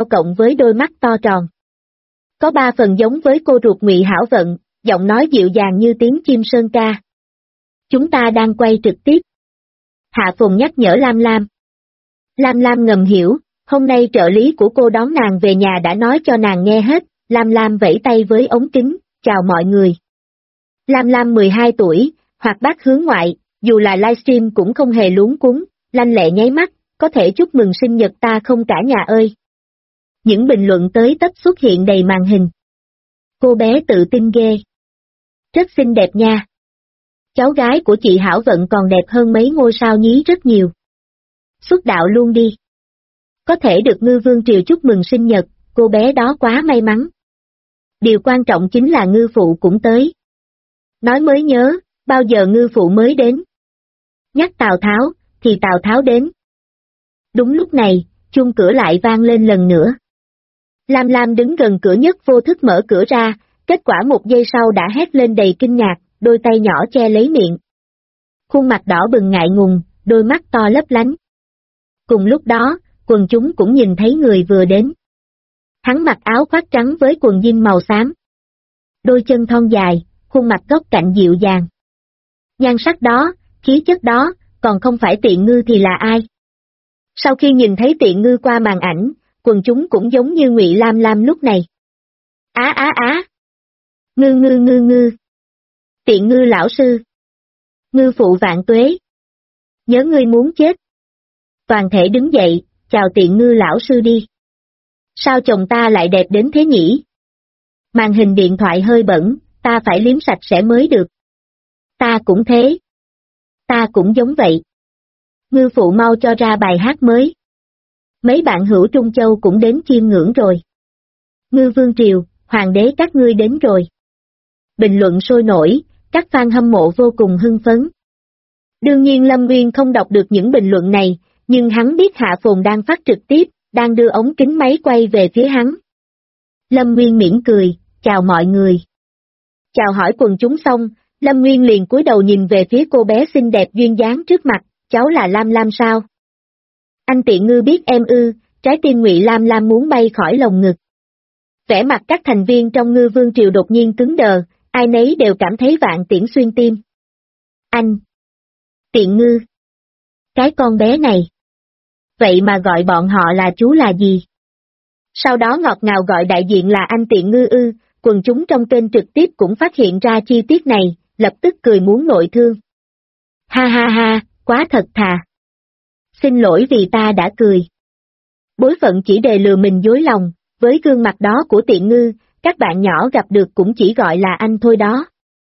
cộng với đôi mắt to tròn. Có 3 phần giống với cô ruột Ngụy Hảo Vận, giọng nói dịu dàng như tiếng chim sơn ca. Chúng ta đang quay trực tiếp. Hạ Phùng nhắc nhở Lam Lam. Lam Lam ngầm hiểu, hôm nay trợ lý của cô đón nàng về nhà đã nói cho nàng nghe hết, Lam Lam vẫy tay với ống kính, chào mọi người. Lam Lam 12 tuổi, hoạt bát hướng ngoại, dù là livestream cũng không hề luống cuống, lanh lẹ nháy mắt, có thể chúc mừng sinh nhật ta không cả nhà ơi. Những bình luận tới tấp xuất hiện đầy màn hình. Cô bé tự tin ghê. Rất xinh đẹp nha. Cháu gái của chị Hảo Vận còn đẹp hơn mấy ngôi sao nhí rất nhiều. Xuất đạo luôn đi. Có thể được Ngư Vương Triều chúc mừng sinh nhật, cô bé đó quá may mắn. Điều quan trọng chính là ngư phụ cũng tới. Nói mới nhớ, bao giờ ngư phụ mới đến? Nhắc Tào Tháo, thì Tào Tháo đến. Đúng lúc này, chuông cửa lại vang lên lần nữa. Lam Lam đứng gần cửa nhất vô thức mở cửa ra, kết quả 1 giây sau đã hét lên đầy kinh ngạc, đôi tay nhỏ che lấy miệng. Khuôn mặt đỏ bừng ngại ngùng, đôi mắt to lấp lánh. Cùng lúc đó, quần chúng cũng nhìn thấy người vừa đến. Hắn mặc áo khoác trắng với quần jean màu xám. Đôi chân thon dài, khuôn mặt góc cạnh dịu dàng. Nhan sắc đó, khí chất đó, còn không phải Tiện Ngư thì là ai? Sau khi nhìn thấy Tiện Ngư qua màn ảnh, quần chúng cũng giống như Ngụy Lam Lam lúc này. Á. Ngư. Tiện Ngư lão sư. Ngư phụ vạn tuế. Nhớ ngươi muốn chết. Toàn thể đứng dậy, chào Tiện Ngư lão sư đi. Sao chồng ta lại đẹp đến thế nhỉ? Màn hình điện thoại hơi bẩn, ta phải liếm sạch sẽ mới được. Ta cũng thế. Ta cũng giống vậy. Ngư phụ mau cho ra bài hát mới. Mấy bạn hữu Trung Châu cũng đến chiêm ngưỡng rồi. Ngư Vương Triều, hoàng đế các ngươi đến rồi. Bình luận sôi nổi, các fan hâm mộ vô cùng hưng phấn. Đương nhiên Lâm Nguyên không đọc được những bình luận này, nhưng hắn biết Hạ Phồn đang phát trực tiếp, đang đưa ống kính máy quay về phía hắn. Lâm Nguyên mỉm cười, chào mọi người. Chào hỏi quần chúng xong, Lâm Nguyên liền cúi đầu nhìn về phía cô bé xinh đẹp duyên dáng trước mặt, cháu là Lam Lam sao? Anh Tiện Ngư biết em ư, trái tim Ngụy Lam Lam muốn bay khỏi lồng ngực. Vẻ mặt các thành viên trong Ngư Vương Triều đột nhiên cứng đờ, ai nấy đều cảm thấy vạn tiễn xuyên tim. Anh! Tiện Ngư! Cái con bé này! Vậy mà gọi bọn họ là chú là gì? Sau đó ngọt ngào gọi đại diện là anh Tiện Ngư ư, quần chúng trong kênh trực tiếp cũng phát hiện ra chi tiết này, lập tức cười muốn nội thương. Ha, quá thật thà. Xin lỗi vì ta đã cười. Bối phận chỉ để lừa mình dối lòng, với gương mặt đó của Tiện Ngư, các bạn nhỏ gặp được cũng chỉ gọi là anh thôi đó.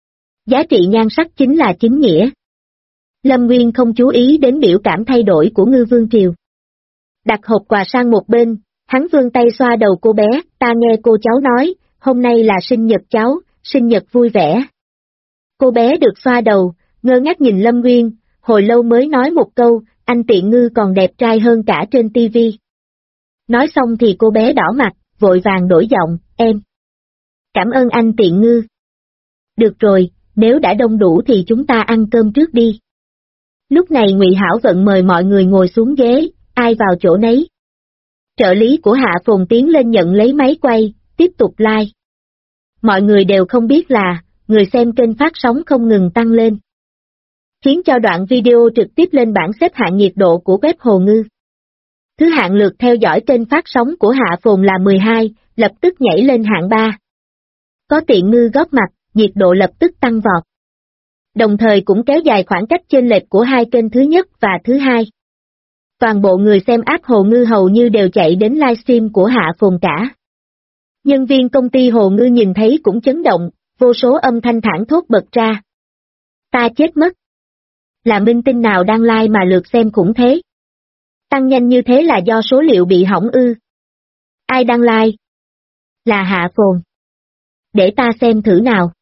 Giá trị nhan sắc chính là chính nghĩa. Lâm Nguyên không chú ý đến biểu cảm thay đổi của Ngư Vương Triều. Đặt hộp quà sang một bên, hắn vươn tay xoa đầu cô bé, ta nghe cô cháu nói, hôm nay là sinh nhật cháu, sinh nhật vui vẻ. Cô bé được xoa đầu, ngơ ngác nhìn Lâm Nguyên, hồi lâu mới nói một câu, anh Tiện Ngư còn đẹp trai hơn cả trên tivi. Nói xong thì cô bé đỏ mặt, vội vàng đổi giọng, em. Cảm ơn anh Tiện Ngư. Được rồi, nếu đã đông đủ thì chúng ta ăn cơm trước đi. Lúc này Ngụy Hảo Vận mời mọi người ngồi xuống ghế, ai vào chỗ nấy. Trợ lý của Hạ Phồn tiến lên nhận lấy máy quay, tiếp tục live. Mọi người đều không biết là, người xem kênh phát sóng không ngừng tăng lên. Khiến cho đoạn video trực tiếp lên bảng xếp hạng nhiệt độ của web Hồ Ngư. Thứ hạng lượt theo dõi kênh phát sóng của Hạ Phồn là 12, lập tức nhảy lên hạng 3. Có Tiện Ngư góp mặt, nhiệt độ lập tức tăng vọt. Đồng thời cũng kéo dài khoảng cách chênh lệch của hai kênh thứ nhất và thứ hai. Toàn bộ người xem app Hồ Ngư hầu như đều chạy đến livestream của Hạ Phồn cả. Nhân viên công ty Hồ Ngư nhìn thấy cũng chấn động, vô số âm thanh thảng thốt bật ra. Ta chết mất. Là minh tinh nào đang live mà lượt xem khủng thế? Tăng nhanh như thế là do số liệu bị hỏng ư? Ai đang live? Là Hạ Phồn. Để ta xem thử nào.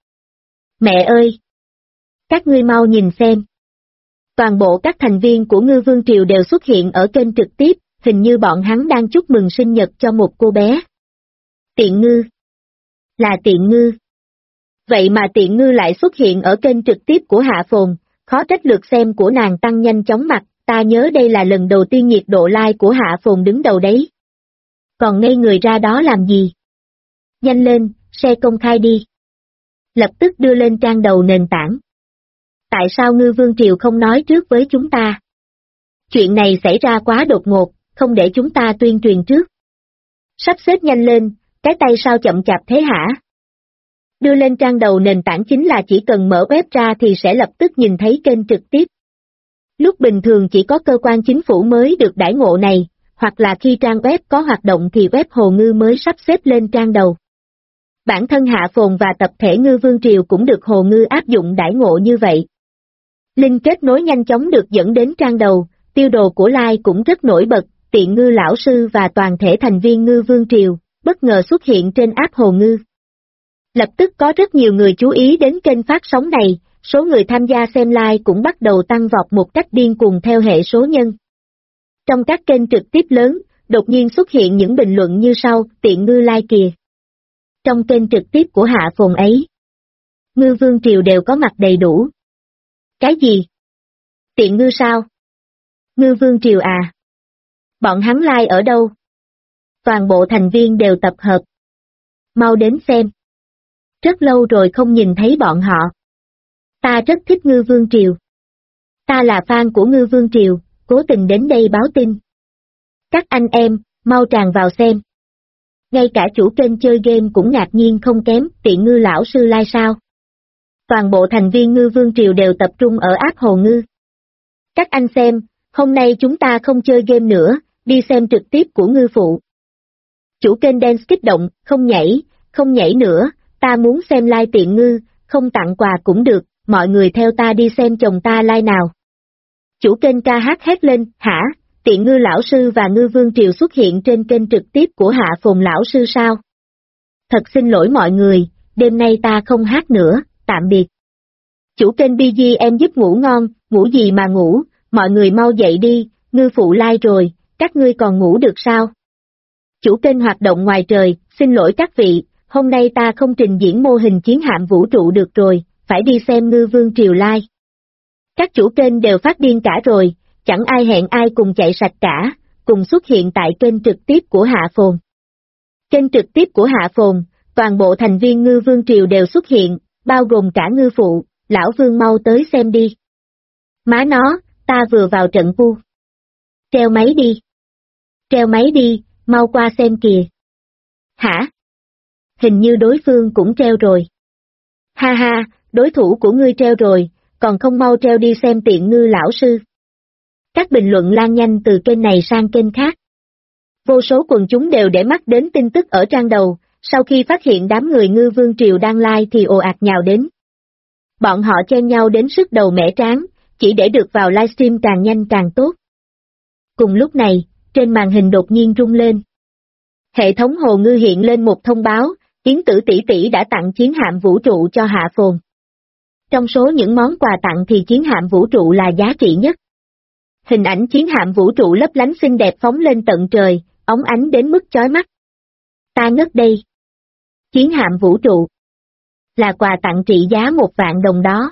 Mẹ ơi! Các ngươi mau nhìn xem. Toàn bộ các thành viên của Ngư Vương Triều đều xuất hiện ở kênh trực tiếp, hình như bọn hắn đang chúc mừng sinh nhật cho một cô bé. Tiện Ngư. Là Tiện Ngư. Vậy mà Tiện Ngư lại xuất hiện ở kênh trực tiếp của Hạ Phồn, khó trách lượt xem của nàng tăng nhanh chóng mặt, ta nhớ đây là lần đầu tiên nhiệt độ like của Hạ Phồn đứng đầu đấy. Còn ngây người ra đó làm gì? Nhanh lên, share công khai đi. Lập tức đưa lên trang đầu nền tảng. Tại sao Ngư Vương Triều không nói trước với chúng ta? Chuyện này xảy ra quá đột ngột, không để chúng ta tuyên truyền trước. Sắp xếp nhanh lên, cái tay sao chậm chạp thế hả? Đưa lên trang đầu nền tảng chính là chỉ cần mở web ra thì sẽ lập tức nhìn thấy kênh trực tiếp. Lúc bình thường chỉ có cơ quan chính phủ mới được đãi ngộ này, hoặc là khi trang web có hoạt động thì web Hồ Ngư mới sắp xếp lên trang đầu. Bản thân Hạ Phồn và tập thể Ngư Vương Triều cũng được Hồ Ngư áp dụng đãi ngộ như vậy. Link kết nối nhanh chóng được dẫn đến trang đầu, tiêu đồ của like cũng rất nổi bật, Tiện Ngư lão sư và toàn thể thành viên Ngư Vương Triều, bất ngờ xuất hiện trên app Hồ Ngư. Lập tức có rất nhiều người chú ý đến kênh phát sóng này, số người tham gia xem live cũng bắt đầu tăng vọt một cách điên cuồng theo hệ số nhân. Trong các kênh trực tiếp lớn, đột nhiên xuất hiện những bình luận như sau, Tiện Ngư like kìa. Trong kênh trực tiếp của Hạ Phồn ấy, Ngư Vương Triều đều có mặt đầy đủ. Cái gì? Tiện Ngư sao? Ngư Vương Triều à? Bọn hắn like ở đâu? Toàn bộ thành viên đều tập hợp. Mau đến xem. Rất lâu rồi không nhìn thấy bọn họ. Ta rất thích Ngư Vương Triều. Ta là fan của Ngư Vương Triều, cố tình đến đây báo tin. Các anh em, mau tràn vào xem. Ngay cả chủ kênh chơi game cũng ngạc nhiên không kém, Tiện Ngư lão sư like sao? Toàn bộ thành viên Ngư Vương Triều đều tập trung ở app Hồ Ngư. Các anh xem, hôm nay chúng ta không chơi game nữa, đi xem trực tiếp của Ngư Phụ. Chủ kênh Dance kích động, không nhảy nữa, ta muốn xem live Tiện Ngư, không tặng quà cũng được, mọi người theo ta đi xem chồng ta live nào. Chủ kênh ca hát hét lên, hả, Tiện Ngư lão sư và Ngư Vương Triều xuất hiện trên kênh trực tiếp của Hạ Phồn lão sư sao? Thật xin lỗi mọi người, đêm nay ta không hát nữa, tạm biệt. Chủ kênh BGM giúp ngủ ngon, ngủ gì mà ngủ, mọi người mau dậy đi, Ngư Phụ live rồi, các ngươi còn ngủ được sao? Chủ kênh hoạt động ngoài trời, xin lỗi các vị, hôm nay ta không trình diễn mô hình chiến hạm vũ trụ được rồi, phải đi xem Ngư Vương Triều live. Các chủ kênh đều phát điên cả rồi, chẳng ai hẹn ai cùng chạy sạch cả, cùng xuất hiện tại kênh trực tiếp của Hạ Phồn. Kênh trực tiếp của Hạ Phồn, toàn bộ thành viên Ngư Vương Triều đều xuất hiện, bao gồm cả Ngư Phụ, lão Vương mau tới xem đi. Má nó, ta vừa vào trận vu. Treo máy đi. Treo máy đi, mau qua xem kìa. Hả? Hình như đối phương cũng treo rồi. Ha ha, đối thủ của ngươi treo rồi, còn không mau treo đi xem Tiện Ngư lão sư. Các bình luận lan nhanh từ kênh này sang kênh khác. Vô số quần chúng đều để mắt đến tin tức ở trang đầu, sau khi phát hiện đám người Ngư Vương Triều đang live thì ồ ạt nhào đến. Bọn họ chen nhau đến sức đầu mẻ trán, chỉ để được vào livestream càng nhanh càng tốt. Cùng lúc này, trên màn hình đột nhiên rung lên. Hệ thống Hồ Ngư hiện lên một thông báo, Yến Tử tỷ tỷ đã tặng chiến hạm vũ trụ cho Hạ Phồn. Trong số những món quà tặng thì chiến hạm vũ trụ là giá trị nhất. Hình ảnh chiến hạm vũ trụ lấp lánh xinh đẹp phóng lên tận trời, óng ánh đến mức chói mắt. Ta ngất đây. Chiến hạm vũ trụ. Là quà tặng trị giá 1.000.000 đồng đó.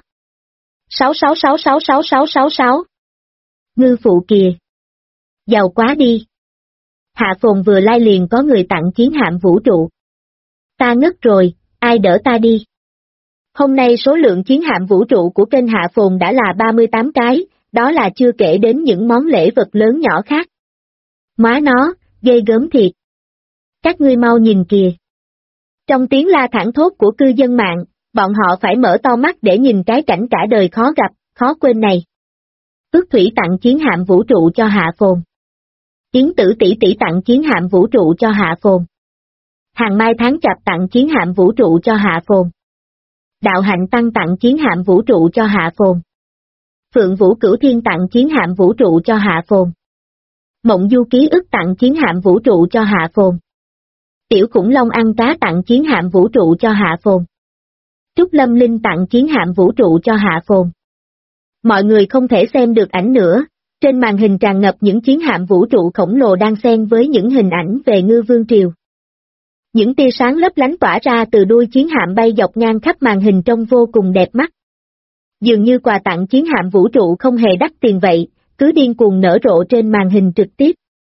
666666666. Ngư Phụ kìa. Giàu quá đi. Hạ Phồn vừa lai liền có người tặng chiến hạm vũ trụ. Ta ngất rồi, ai đỡ ta đi. Hôm nay số lượng chiến hạm vũ trụ của kênh Hạ Phồn đã là 38 cái, đó là chưa kể đến những món lễ vật lớn nhỏ khác. Má nó, ghê gớm thiệt. Các ngươi mau nhìn kìa. Trong tiếng la thảng thốt của cư dân mạng, bọn họ phải mở to mắt để nhìn cái cảnh cả đời khó gặp, khó quên này. Ước Thủy tặng chiến hạm vũ trụ cho Hạ Phồn. Yến Tử tỷ tỷ tặng chiến hạm vũ trụ cho Hạ Phồn. Hàng Mai tháng Chạp tặng chiến hạm vũ trụ cho Hạ Phồn. Đạo Hạnh Tăng tặng chiến hạm vũ trụ cho Hạ Phồn. Phượng Vũ Cửu Thiên tặng chiến hạm vũ trụ cho Hạ Phồn. Mộng Du Ký Ức tặng chiến hạm vũ trụ cho Hạ Phồn. Tiểu Khủng Long Ăn Cá tặng chiến hạm vũ trụ cho Hạ Phồn. Trúc Lâm Linh tặng chiến hạm vũ trụ cho Hạ Phồn. Mọi người không thể xem được ảnh nữa, trên màn hình tràn ngập những chiến hạm vũ trụ khổng lồ đang xen với những hình ảnh về Ngư Vương Triều. Những tia sáng lấp lánh tỏa ra từ đuôi chiến hạm bay dọc ngang khắp màn hình trông vô cùng đẹp mắt. Dường như quà tặng chiến hạm vũ trụ không hề đắt tiền vậy, cứ điên cuồng nở rộ trên màn hình trực tiếp.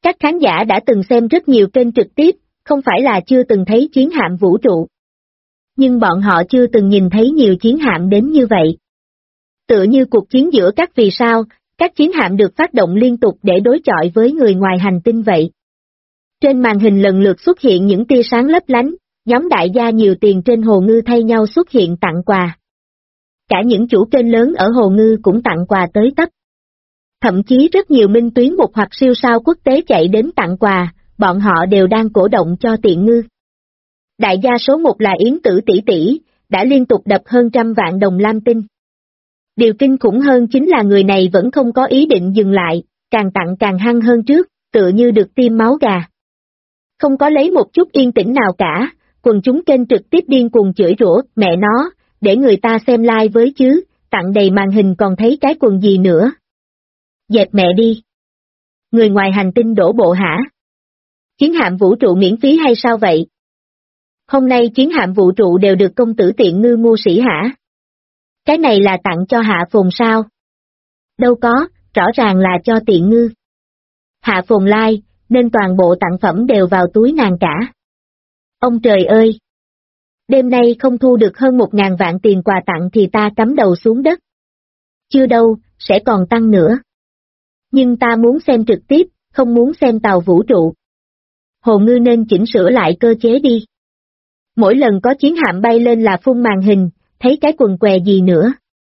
Các khán giả đã từng xem rất nhiều kênh trực tiếp, không phải là chưa từng thấy chiến hạm vũ trụ. Nhưng bọn họ chưa từng nhìn thấy nhiều chiến hạm đến như vậy. Tựa như cuộc chiến giữa các vì sao, các chiến hạm được phát động liên tục để đối chọi với người ngoài hành tinh vậy. Trên màn hình lần lượt xuất hiện những tia sáng lấp lánh, nhóm đại gia nhiều tiền trên Hồ Ngư thay nhau xuất hiện tặng quà. Cả những chủ kênh lớn ở Hồ Ngư cũng tặng quà tới tấp. Thậm chí rất nhiều minh tuyến mục hoặc siêu sao quốc tế chạy đến tặng quà, bọn họ đều đang cổ động cho Tiện Ngư. Đại gia số 1 là Yến Tử tỷ tỷ, đã liên tục đập hơn 100 vạn đồng lam tinh. Điều kinh khủng hơn chính là người này vẫn không có ý định dừng lại, càng tặng càng hăng hơn trước, tựa như được tiêm máu gà. Không có lấy một chút yên tĩnh nào cả, quần chúng kênh trực tiếp điên cuồng chửi rủa, mẹ nó, để người ta xem live với chứ, tặng đầy màn hình còn thấy cái quần gì nữa. Dẹp mẹ đi. Người ngoài hành tinh đổ bộ hả? Chiến hạm vũ trụ miễn phí hay sao vậy? Hôm nay chiến hạm vũ trụ đều được công tử Tiện Ngư mua sỉ hả? Cái này là tặng cho Hạ Phồn sao? Đâu có, rõ ràng là cho Tiện Ngư. Hạ Phồn like, nên toàn bộ tặng phẩm đều vào túi nàng cả. Ông trời ơi! Đêm nay không thu được hơn 1.000 vạn tiền quà tặng thì ta cắm đầu xuống đất. Chưa đâu, sẽ còn tăng nữa. Nhưng ta muốn xem trực tiếp, không muốn xem tàu vũ trụ. Hồ Ngư nên chỉnh sửa lại cơ chế đi. Mỗi lần có chiến hạm bay lên là phun màn hình, thấy cái quần què gì nữa.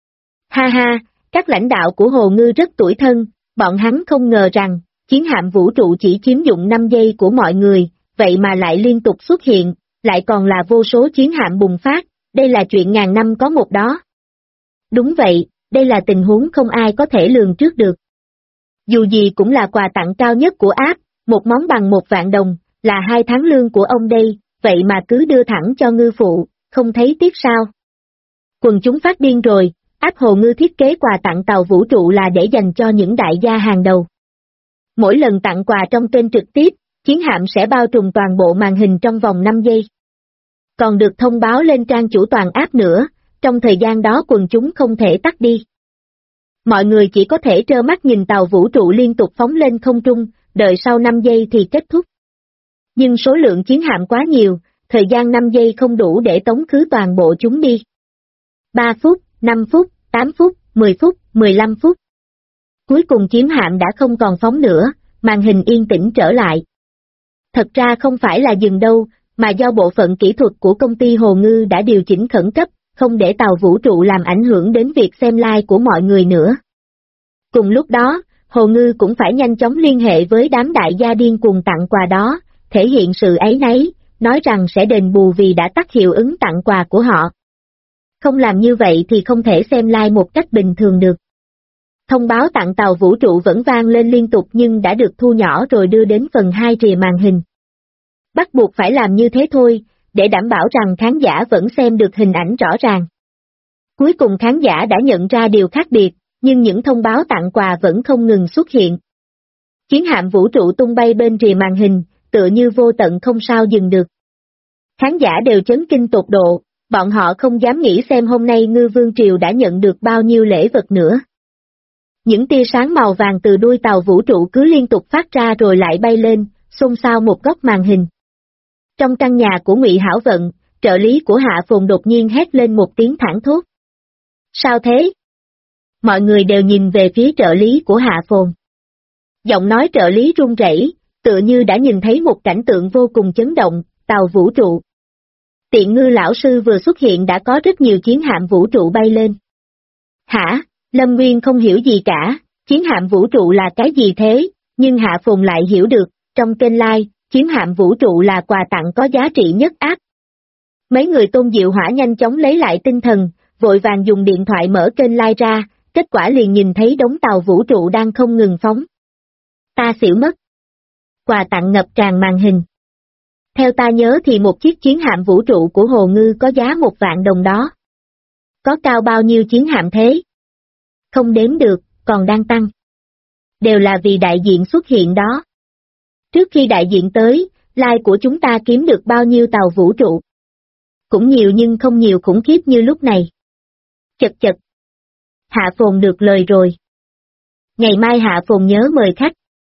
Ha ha, các lãnh đạo của Hồ Ngư rất tủi thân, bọn hắn không ngờ rằng, chiến hạm vũ trụ chỉ chiếm dụng 5 giây của mọi người, vậy mà lại liên tục xuất hiện, lại còn là vô số chiến hạm bùng phát, đây là chuyện ngàn năm có một đó. Đúng vậy, đây là tình huống không ai có thể lường trước được. Dù gì cũng là quà tặng cao nhất của app, một món bằng 1 vạn đồng, là 2 tháng lương của ông đây, vậy mà cứ đưa thẳng cho ngư phụ, không thấy tiếc sao. Quần chúng phát điên rồi, app Hồ Ngư thiết kế quà tặng tàu vũ trụ là để dành cho những đại gia hàng đầu. Mỗi lần tặng quà trong kênh trực tiếp, chiến hạm sẽ bao trùm toàn bộ màn hình trong vòng 5 giây. Còn được thông báo lên trang chủ toàn app nữa, trong thời gian đó quần chúng không thể tắt đi. Mọi người chỉ có thể trơ mắt nhìn tàu vũ trụ liên tục phóng lên không trung, đợi sau 5 giây thì kết thúc. Nhưng số lượng chiến hạm quá nhiều, thời gian 5 giây không đủ để tống khứ toàn bộ chúng đi. 3 phút, 5 phút, 8 phút, 10 phút, 15 phút. Cuối cùng chiến hạm đã không còn phóng nữa, màn hình yên tĩnh trở lại. Thật ra không phải là dừng đâu, mà do bộ phận kỹ thuật của công ty Hồ Ngư đã điều chỉnh khẩn cấp, không để tàu vũ trụ làm ảnh hưởng đến việc xem live của mọi người nữa. Cùng lúc đó, Hồ Ngư cũng phải nhanh chóng liên hệ với đám đại gia điên cuồng tặng quà đó, thể hiện sự áy náy, nói rằng sẽ đền bù vì đã tắt hiệu ứng tặng quà của họ. Không làm như vậy thì không thể xem live một cách bình thường được. Thông báo tặng tàu vũ trụ vẫn vang lên liên tục nhưng đã được thu nhỏ rồi đưa đến phần 2 rìa màn hình. Bắt buộc phải làm như thế thôi, để đảm bảo rằng khán giả vẫn xem được hình ảnh rõ ràng. Cuối cùng khán giả đã nhận ra điều khác biệt, nhưng những thông báo tặng quà vẫn không ngừng xuất hiện. Chiến hạm vũ trụ tung bay bên rìa màn hình, tựa như vô tận không sao dừng được. Khán giả đều chấn kinh tột độ, bọn họ không dám nghĩ xem hôm nay Ngư Vương Triều đã nhận được bao nhiêu lễ vật nữa. Những tia sáng màu vàng từ đuôi tàu vũ trụ cứ liên tục phát ra rồi lại bay lên, xôn xao một góc màn hình. Trong căn nhà của Ngụy Hảo Vận, trợ lý của Hạ Phồn đột nhiên hét lên một tiếng thảng thốt. Sao thế? Mọi người đều nhìn về phía trợ lý của Hạ Phồn. Giọng nói trợ lý run rẩy, tựa như đã nhìn thấy một cảnh tượng vô cùng chấn động, tàu vũ trụ. Tiện Ngư lão sư vừa xuất hiện đã có rất nhiều chiến hạm vũ trụ bay lên. Hả? Lâm Nguyên không hiểu gì cả, chiến hạm vũ trụ là cái gì thế, nhưng Hạ Phồn lại hiểu được, trong kênh live, chiến hạm vũ trụ là quà tặng có giá trị nhất áp. Mấy người Tôn Diệu Hỏa nhanh chóng lấy lại tinh thần, vội vàng dùng điện thoại mở kênh live ra, kết quả liền nhìn thấy đống tàu vũ trụ đang không ngừng phóng. Ta xỉu mất. Quà tặng ngập tràn màn hình. Theo ta nhớ thì một chiếc chiến hạm vũ trụ của Hồ Ngư có giá 1 vạn đồng đó. Có cao bao nhiêu chiến hạm thế? Không đếm được, còn đang tăng. Đều là vì đại diện xuất hiện đó. Trước khi đại diện tới, live của chúng ta kiếm được bao nhiêu tàu vũ trụ? Cũng nhiều nhưng không nhiều khủng khiếp như lúc này. Chật chật. Hạ Phồn được lời rồi. Ngày mai Hạ Phồn nhớ mời khách.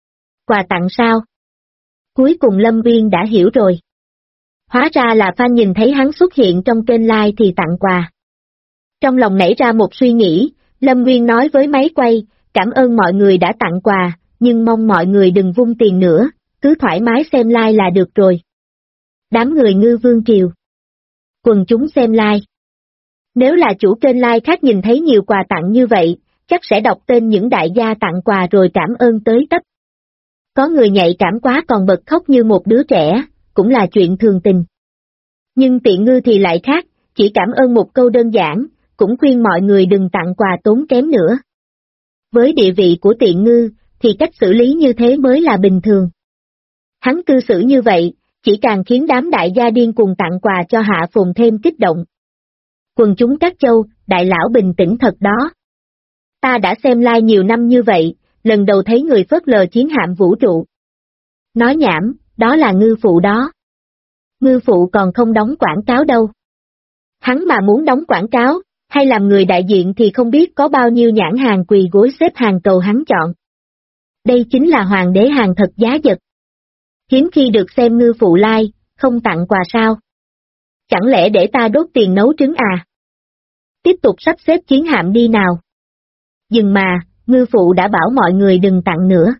Quà tặng sao? Cuối cùng Lâm Nguyên đã hiểu rồi. Hóa ra là fan nhìn thấy hắn xuất hiện trong kênh live thì tặng quà. Trong lòng nảy ra một suy nghĩ, Lâm Nguyên nói với máy quay, cảm ơn mọi người đã tặng quà, nhưng mong mọi người đừng vung tiền nữa, cứ thoải mái xem live là được rồi. Đám người Ngư Vương Triều. Quần chúng xem live. Nếu là chủ kênh live khác nhìn thấy nhiều quà tặng như vậy, chắc sẽ đọc tên những đại gia tặng quà rồi cảm ơn tới tấp. Có người nhạy cảm quá còn bật khóc như một đứa trẻ, cũng là chuyện thường tình. Nhưng Tiện Ngư thì lại khác, chỉ cảm ơn một câu đơn giản, cũng khuyên mọi người đừng tặng quà tốn kém nữa. Với địa vị của Tiện Ngư, thì cách xử lý như thế mới là bình thường. Hắn cư xử như vậy, chỉ càng khiến đám đại gia điên cuồng tặng quà cho Hạ Phồn thêm kích động. Quần chúng các châu, đại lão bình tĩnh thật đó. Ta đã xem live nhiều năm như vậy, lần đầu thấy người phớt lờ chiến hạm vũ trụ. Nói nhảm, đó là Ngư Phụ đó. Ngư Phụ còn không đóng quảng cáo đâu. Hắn mà muốn đóng quảng cáo, hay làm người đại diện thì không biết có bao nhiêu nhãn hàng quỳ gối xếp hàng cầu hắn chọn. Đây chính là hoàng đế hàng thật giá vật. Hiếm khi được xem Ngư Phụ live, không tặng quà sao? Chẳng lẽ để ta đốt tiền nấu trứng à? Tiếp tục sắp xếp chiến hạm đi nào. Dừng mà, Ngư Phụ đã bảo mọi người đừng tặng nữa.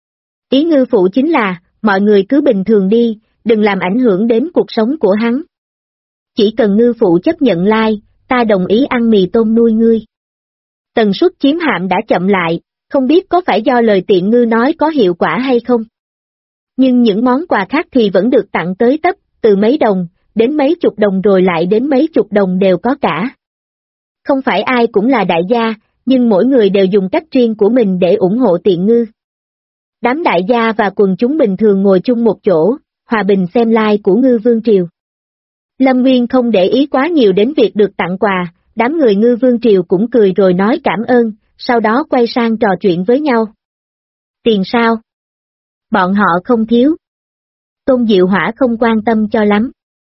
Ý Ngư Phụ chính là, mọi người cứ bình thường đi, đừng làm ảnh hưởng đến cuộc sống của hắn. Chỉ cần Ngư Phụ chấp nhận like, ta đồng ý ăn mì tôm nuôi ngươi. Tần suất chiếm hạm đã chậm lại, không biết có phải do lời Tiện Ngư nói có hiệu quả hay không. Nhưng những món quà khác thì vẫn được tặng tới tấp, từ mấy đồng, đến mấy chục đồng rồi lại đến mấy chục đồng đều có cả. Không phải ai cũng là đại gia, nhưng mỗi người đều dùng cách riêng của mình để ủng hộ Tiện Ngư. Đám đại gia và quần chúng bình thường ngồi chung một chỗ, hòa bình xem live của Ngư Vương Triều. Lâm Nguyên không để ý quá nhiều đến việc được tặng quà, đám người Ngư Vương Triều cũng cười rồi nói cảm ơn, sau đó quay sang trò chuyện với nhau. Tiền sao? Bọn họ không thiếu. Tôn Diệu Hỏa không quan tâm cho lắm.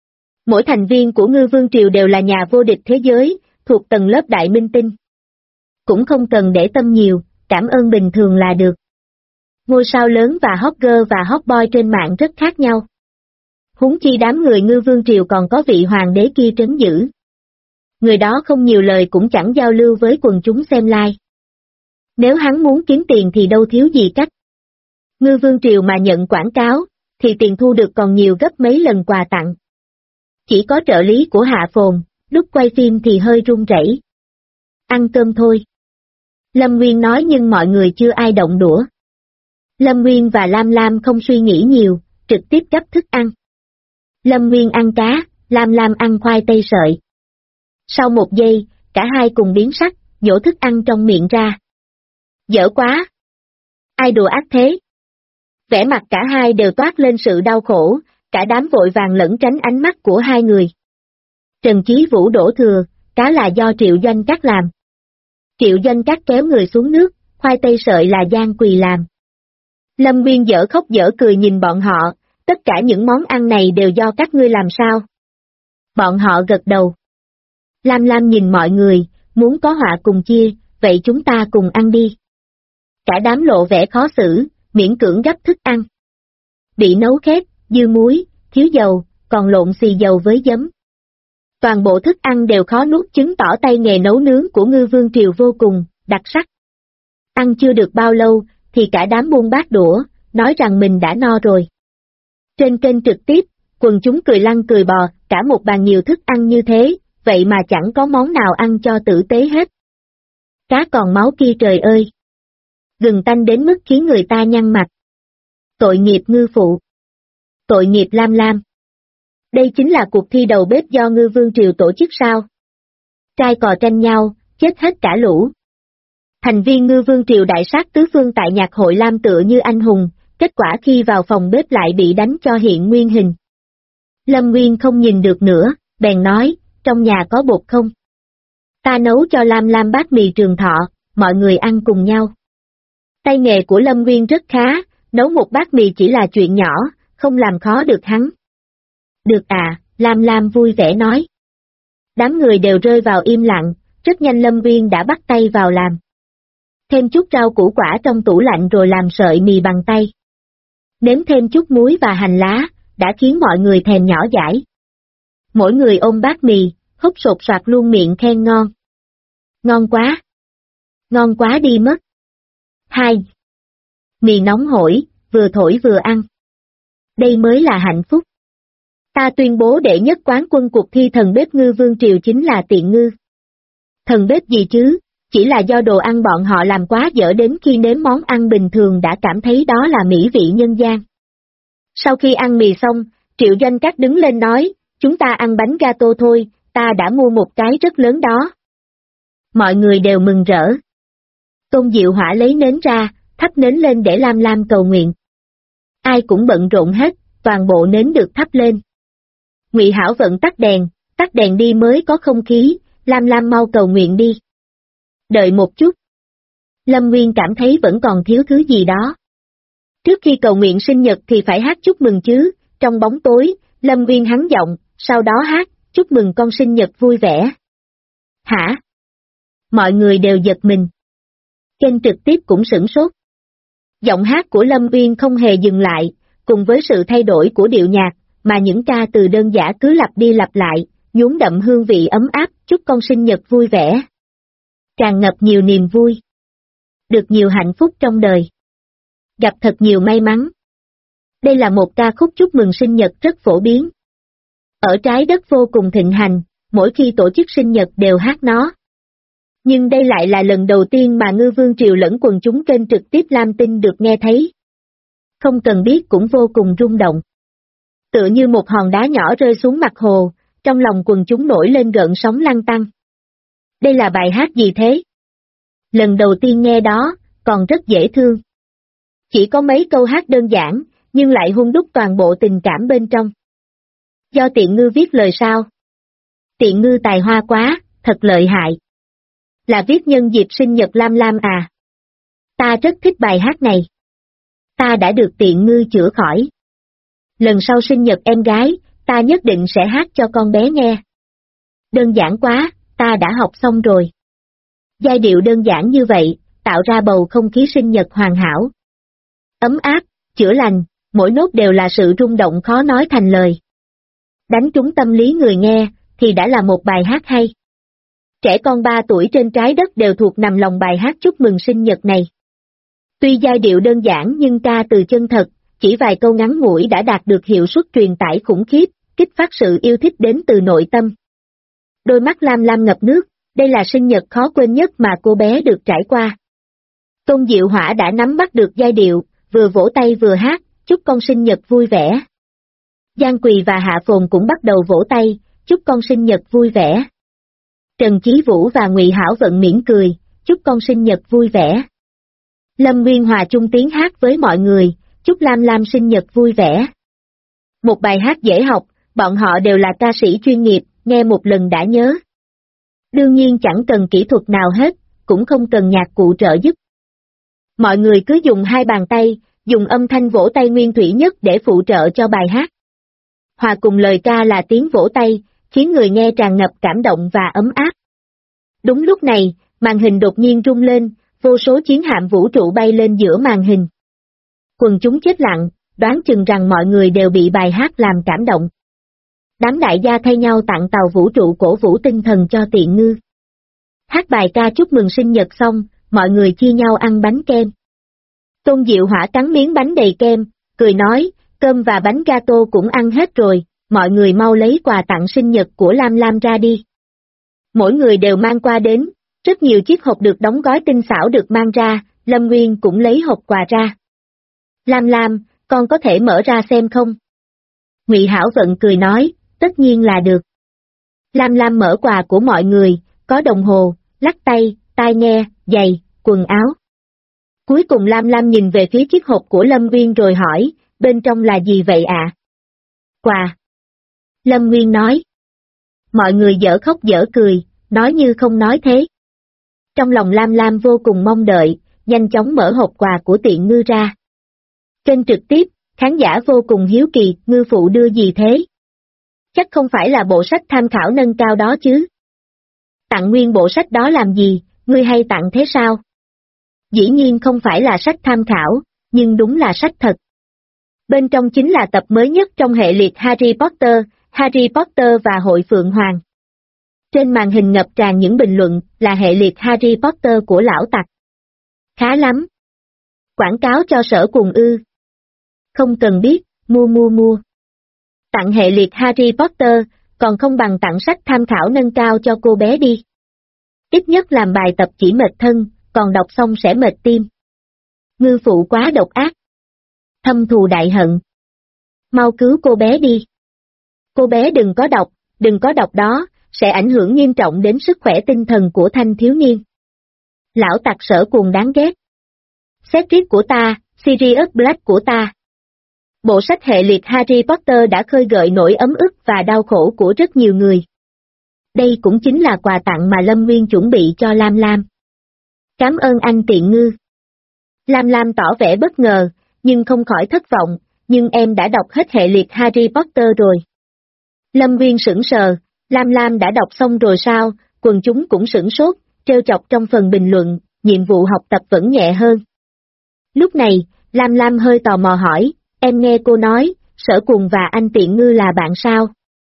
Mỗi thành viên của Ngư Vương Triều đều là nhà vô địch thế giới, thuộc tầng lớp đại minh tinh. Cũng không cần để tâm nhiều, cảm ơn bình thường là được. Ngôi sao lớn và hot girl và hot boy trên mạng rất khác nhau. Huống chi đám người Ngư Vương Triều còn có vị hoàng đế kia trấn giữ. Người đó không nhiều lời cũng chẳng giao lưu với quần chúng xem live. Nếu hắn muốn kiếm tiền thì đâu thiếu gì cách. Ngư Vương Triều mà nhận quảng cáo, thì tiền thu được còn nhiều gấp mấy lần quà tặng. Chỉ có trợ lý của Hạ Phồn, lúc quay phim thì hơi run rẩy. Ăn cơm thôi. Lâm Nguyên nói nhưng mọi người chưa ai động đũa. Lâm Nguyên và Lam Lam không suy nghĩ nhiều, trực tiếp gắp thức ăn. Lâm Nguyên ăn cá, Lam Lam ăn khoai tây sợi. Sau một giây, cả hai cùng biến sắc, nhổ thức ăn trong miệng ra. Dở quá! Ai đùa ác thế? Vẻ mặt cả hai đều toát lên sự đau khổ, cả đám vội vàng lẩn tránh ánh mắt của hai người. Trần Chí Vũ đổ thừa, cá là do Triệu Doanh Cát làm. Triệu Doanh Cát kéo người xuống nước, khoai tây sợi là Giang Quỳ làm. Lâm Nguyên dở khóc dở cười nhìn bọn họ, tất cả những món ăn này đều do các ngươi làm sao? Bọn họ gật đầu. Lam Lam nhìn mọi người, muốn có họa cùng chia, vậy chúng ta cùng ăn đi. Cả đám lộ vẻ khó xử, miễn cưỡng gắp thức ăn. Bị nấu khét, dư muối, thiếu dầu, còn lộn xì dầu với giấm. Toàn bộ thức ăn đều khó nuốt chứng tỏ tay nghề nấu nướng của Ngư Vương Triều vô cùng, đặc sắc. Ăn chưa được bao lâu, thì cả đám buông bát đũa, nói rằng mình đã no rồi. Trên kênh trực tiếp, quần chúng cười lăn cười bò, cả một bàn nhiều thức ăn như thế, vậy mà chẳng có món nào ăn cho tử tế hết. Cá còn máu kia trời ơi! Gừng tanh đến mức khiến người ta nhăn mặt. Tội nghiệp Ngư Phụ. Tội nghiệp Lam Lam. Đây chính là cuộc thi đầu bếp do Ngư Vương Triều tổ chức sao? Trai cò tranh nhau, chết hết cả lũ. Thành viên Ngư Vương Triều đại sát tứ phương tại nhạc hội Lam tựa như anh hùng, kết quả khi vào phòng bếp lại bị đánh cho hiện nguyên hình. Lâm Nguyên không nhìn được nữa, bèn nói, trong nhà có bột không? Ta nấu cho Lam Lam bát mì Trường Thọ, mọi người ăn cùng nhau. Tay nghề của Lâm Nguyên rất khá, nấu một bát mì chỉ là chuyện nhỏ, không làm khó được hắn. Được à, Lam Lam vui vẻ nói. Đám người đều rơi vào im lặng, rất nhanh Lâm Nguyên đã bắt tay vào làm. Thêm chút rau củ quả trong tủ lạnh rồi làm sợi mì bằng tay. Nếm thêm chút muối và hành lá, đã khiến mọi người thèm nhỏ dãi. Mỗi người ôm bát mì, húp sột soạt luôn miệng khen ngon. Ngon quá! Ngon quá đi mất! 2. Mì nóng hổi, vừa thổi vừa ăn. Đây mới là hạnh phúc. Ta tuyên bố đệ nhất quán quân cuộc thi thần bếp ngư vương triều chính là Tiện Ngư. Thần bếp gì chứ, chỉ là do đồ ăn bọn họ làm quá dở đến khi nếm món ăn bình thường đã cảm thấy đó là mỹ vị nhân gian. Sau khi ăn mì xong, Triệu Doanh Các đứng lên nói, chúng ta ăn bánh gato thôi, ta đã mua một cái rất lớn đó. Mọi người đều mừng rỡ. Tôn Diệu Hỏa lấy nến ra, thắp nến lên để Lam Lam cầu nguyện. Ai cũng bận rộn hết, toàn bộ nến được thắp lên. Ngụy Hảo Vận tắt đèn đi mới có không khí, Lam Lam mau cầu nguyện đi. Đợi một chút. Lâm Nguyên cảm thấy vẫn còn thiếu thứ gì đó. Trước khi cầu nguyện sinh nhật thì phải hát chúc mừng chứ, trong bóng tối, Lâm Nguyên hắn giọng, sau đó hát, chúc mừng con sinh nhật vui vẻ. Hả? Mọi người đều giật mình. Kênh trực tiếp cũng sửng sốt. Giọng hát của Lâm Nguyên không hề dừng lại, cùng với sự thay đổi của điệu nhạc, mà những ca từ đơn giản cứ lặp đi lặp lại, nhuốm đậm hương vị ấm áp, chúc con sinh nhật vui vẻ. Tràn ngập nhiều niềm vui. Được nhiều hạnh phúc trong đời. Gặp thật nhiều may mắn. Đây là một ca khúc chúc mừng sinh nhật rất phổ biến. Ở trái đất vô cùng thịnh hành, mỗi khi tổ chức sinh nhật đều hát nó. Nhưng đây lại là lần đầu tiên mà Ngư Vương Triều lẫn quần chúng kênh trực tiếp Lam Tinh được nghe thấy. Không cần biết cũng vô cùng rung động. Tựa như một hòn đá nhỏ rơi xuống mặt hồ, trong lòng quần chúng nổi lên gợn sóng lăn tăn. Đây là bài hát gì thế? Lần đầu tiên nghe đó, còn rất dễ thương. Chỉ có mấy câu hát đơn giản, nhưng lại hun đúc toàn bộ tình cảm bên trong. Do Tiện Ngư viết lời sao? Tiện Ngư tài hoa quá, thật lợi hại. Là viết nhân dịp sinh nhật Lam Lam à? Ta rất thích bài hát này. Ta đã được Tiện Ngư chữa khỏi. Lần sau sinh nhật em gái, ta nhất định sẽ hát cho con bé nghe. Đơn giản quá, ta đã học xong rồi. Giai điệu đơn giản như vậy, tạo ra bầu không khí sinh nhật hoàn hảo. Ấm áp, chữa lành, mỗi nốt đều là sự rung động khó nói thành lời. Đánh trúng tâm lý người nghe, thì đã là một bài hát hay. Trẻ con 3 tuổi trên trái đất đều thuộc nằm lòng bài hát chúc mừng sinh nhật này. Tuy giai điệu đơn giản nhưng ca từ chân thật, chỉ vài câu ngắn ngủi đã đạt được hiệu suất truyền tải khủng khiếp, kích phát sự yêu thích đến từ nội tâm. Đôi mắt Lam Lam ngập nước, đây là sinh nhật khó quên nhất mà cô bé được trải qua. Tôn Diệu Hỏa đã nắm bắt được giai điệu, vừa vỗ tay vừa hát, chúc con sinh nhật vui vẻ. Giang Quỳ và Hạ Phồn cũng bắt đầu vỗ tay, chúc con sinh nhật vui vẻ. Trần Chí Vũ và Ngụy Hảo Vận mỉm cười, chúc con sinh nhật vui vẻ. Lâm Nguyên hòa chung tiếng hát với mọi người, chúc Lam Lam sinh nhật vui vẻ. Một bài hát dễ học, bọn họ đều là ca sĩ chuyên nghiệp, nghe một lần đã nhớ. Đương nhiên chẳng cần kỹ thuật nào hết, cũng không cần nhạc cụ trợ giúp. Mọi người cứ dùng hai bàn tay, dùng âm thanh vỗ tay nguyên thủy nhất để phụ trợ cho bài hát. Hòa cùng lời ca là tiếng vỗ tay, khiến người nghe tràn ngập cảm động và ấm áp. Đúng lúc này, màn hình đột nhiên rung lên, vô số chiến hạm vũ trụ bay lên giữa màn hình. Quần chúng chết lặng, đoán chừng rằng mọi người đều bị bài hát làm cảm động. Đám đại gia thay nhau tặng tàu vũ trụ cổ vũ tinh thần cho Tiện Ngư. Hát bài ca chúc mừng sinh nhật xong, mọi người chia nhau ăn bánh kem. Tôn Diệu Hỏa cắn miếng bánh đầy kem, cười nói, cơm và bánh gato cũng ăn hết rồi, mọi người mau lấy quà tặng sinh nhật của Lam Lam ra đi. Mỗi người đều mang qua đến, rất nhiều chiếc hộp được đóng gói tinh xảo được mang ra, Lâm Nguyên cũng lấy hộp quà ra. Lam Lam, con có thể mở ra xem không? Ngụy Hảo Vận cười nói, tất nhiên là được. Lam Lam mở quà của mọi người, có đồng hồ, lắc tay, tai nghe, giày, quần áo. Cuối cùng Lam Lam nhìn về phía chiếc hộp của Lâm Nguyên rồi hỏi, bên trong là gì vậy ạ? Quà. Lâm Nguyên nói. Mọi người dở khóc dở cười, nói như không nói thế. Trong lòng Lam Lam vô cùng mong đợi, nhanh chóng mở hộp quà của Tiện Ngư ra. Kênh trực tiếp, khán giả vô cùng hiếu kỳ, Ngư phụ đưa gì thế? Chắc không phải là bộ sách tham khảo nâng cao đó chứ? Tặng nguyên bộ sách đó làm gì, ngươi hay tặng thế sao? Dĩ nhiên không phải là sách tham khảo, nhưng đúng là sách thật. Bên trong chính là tập mới nhất trong hệ liệt Harry Potter và Hội Phượng Hoàng. Trên màn hình ngập tràn những bình luận là hệ liệt Harry Potter của lão tặc. Khá lắm. Quảng cáo cho Sở Cùng ư. Không cần biết, mua. Tặng hệ liệt Harry Potter, còn không bằng tặng sách tham khảo nâng cao cho cô bé đi. Ít nhất làm bài tập chỉ mệt thân, còn đọc xong sẽ mệt tim. Ngư phụ quá độc ác. Thâm thù đại hận. Mau cứu cô bé đi. Cô bé đừng có đọc đó, sẽ ảnh hưởng nghiêm trọng đến sức khỏe tinh thần của thanh thiếu niên. Lão tặc Sở Cùng đáng ghét. Cedric của ta, Sirius Black của ta. Bộ sách hệ liệt Harry Potter đã khơi gợi nỗi ấm ức và đau khổ của rất nhiều người. Đây cũng chính là quà tặng mà Lâm Nguyên chuẩn bị cho Lam Lam. Cảm ơn anh Tiện Ngư. Lam Lam tỏ vẻ bất ngờ, nhưng không khỏi thất vọng, nhưng em đã đọc hết hệ liệt Harry Potter rồi. Lâm Nguyên sững sờ, Lam Lam đã đọc xong rồi sao, quần chúng cũng sửng sốt, trêu chọc trong phần bình luận, nhiệm vụ học tập vẫn nhẹ hơn. Lúc này, Lam Lam hơi tò mò hỏi, em nghe cô nói, Sở Cùng và anh Tiện Ngư là bạn sao?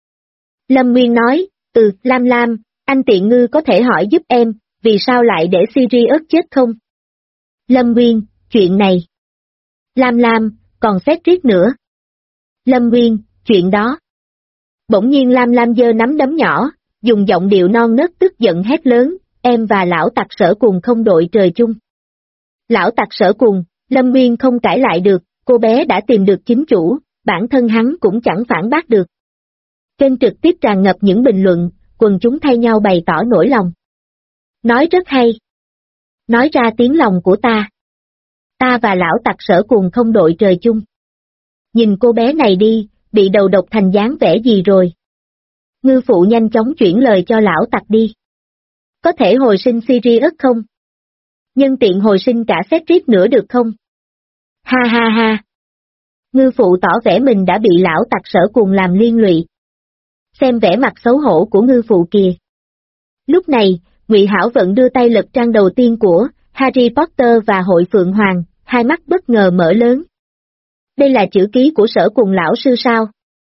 Lâm Nguyên nói, Lam Lam, anh Tiện Ngư có thể hỏi giúp em, vì sao lại để Sirius chết không? Lâm Nguyên, chuyện này. Lam Lam, còn Cedric nữa. Lâm Nguyên, chuyện đó. Bỗng nhiên Lam Lam giơ nắm đấm nhỏ, dùng giọng điệu non nớt tức giận hét lớn, em và lão tặc Sở Cùng không đội trời chung. Lão tặc Sở Cùng, Lâm Nguyên không cãi lại được, cô bé đã tìm được chính chủ, bản thân hắn cũng chẳng phản bác được. Kênh trực tiếp tràn ngập những bình luận, quần chúng thay nhau bày tỏ nỗi lòng. Nói rất hay. Nói ra tiếng lòng của ta. Ta và lão tặc Sở Cùng không đội trời chung. Nhìn cô bé này đi, bị đầu độc thành dáng vẻ gì rồi. Ngư phụ nhanh chóng chuyển lời cho lão tặc đi. Có thể hồi sinh Sirius không? Nhân tiện hồi sinh cả Cedric nữa được không? Ha ha ha. Ngư phụ tỏ vẻ mình đã bị lão tặc Sở Cùng làm liên lụy. Xem vẻ mặt xấu hổ của ngư phụ kìa. Lúc này, Ngụy Hảo Vận đưa tay lật trang đầu tiên của Harry Potter và Hội Phượng Hoàng, hai mắt bất ngờ mở lớn. Đây là chữ ký của Sở Cùng lão sư sao?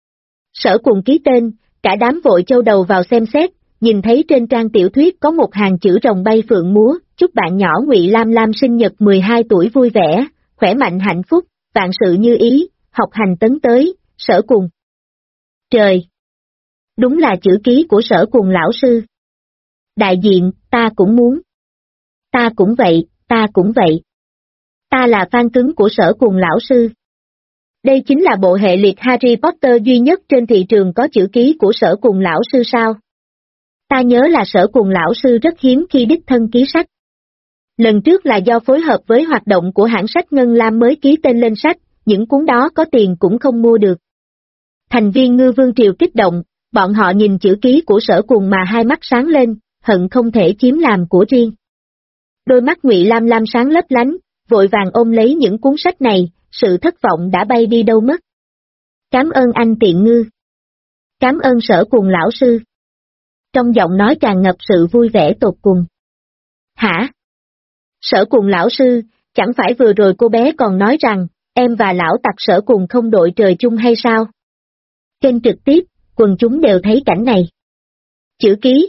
Sở Cùng ký tên, cả đám vội châu đầu vào xem xét, nhìn thấy trên trang tiểu thuyết có một hàng chữ rồng bay phượng múa, chúc bạn nhỏ Ngụy Lam Lam sinh nhật 12 tuổi vui vẻ, khỏe mạnh hạnh phúc, vạn sự như ý, học hành tấn tới, Sở Cùng. Trời! Đúng là chữ ký của Sở Cùng lão sư. Đại diện, ta cũng muốn. Ta cũng vậy, ta cũng vậy. Ta là fan cứng của Sở Cùng lão sư. Đây chính là bộ hệ liệt Harry Potter duy nhất trên thị trường có chữ ký của Sở Cùng lão sư sao? Ta nhớ là Sở Cùng lão sư rất hiếm khi đích thân ký sách. Lần trước là do phối hợp với hoạt động của hãng sách Ngân Lam mới ký tên lên sách, những cuốn đó có tiền cũng không mua được. Thành viên Ngư Vương Triều kích động, bọn họ nhìn chữ ký của Sở Cùng mà hai mắt sáng lên, hận không thể chiếm làm của riêng. Đôi mắt Ngụy Lam Lam sáng lấp lánh, vội vàng ôm lấy những cuốn sách này, sự thất vọng đã bay đi đâu mất. Cảm ơn anh Tiện Ngư. Cảm ơn Sở Cùng lão sư. Trong giọng nói tràn ngập sự vui vẻ tột cùng. Hả? Sở Cùng lão sư, chẳng phải vừa rồi cô bé còn nói rằng, em và lão tặc Sở Cùng không đội trời chung hay sao? Kênh trực tiếp, quần chúng đều thấy cảnh này. Chữ ký.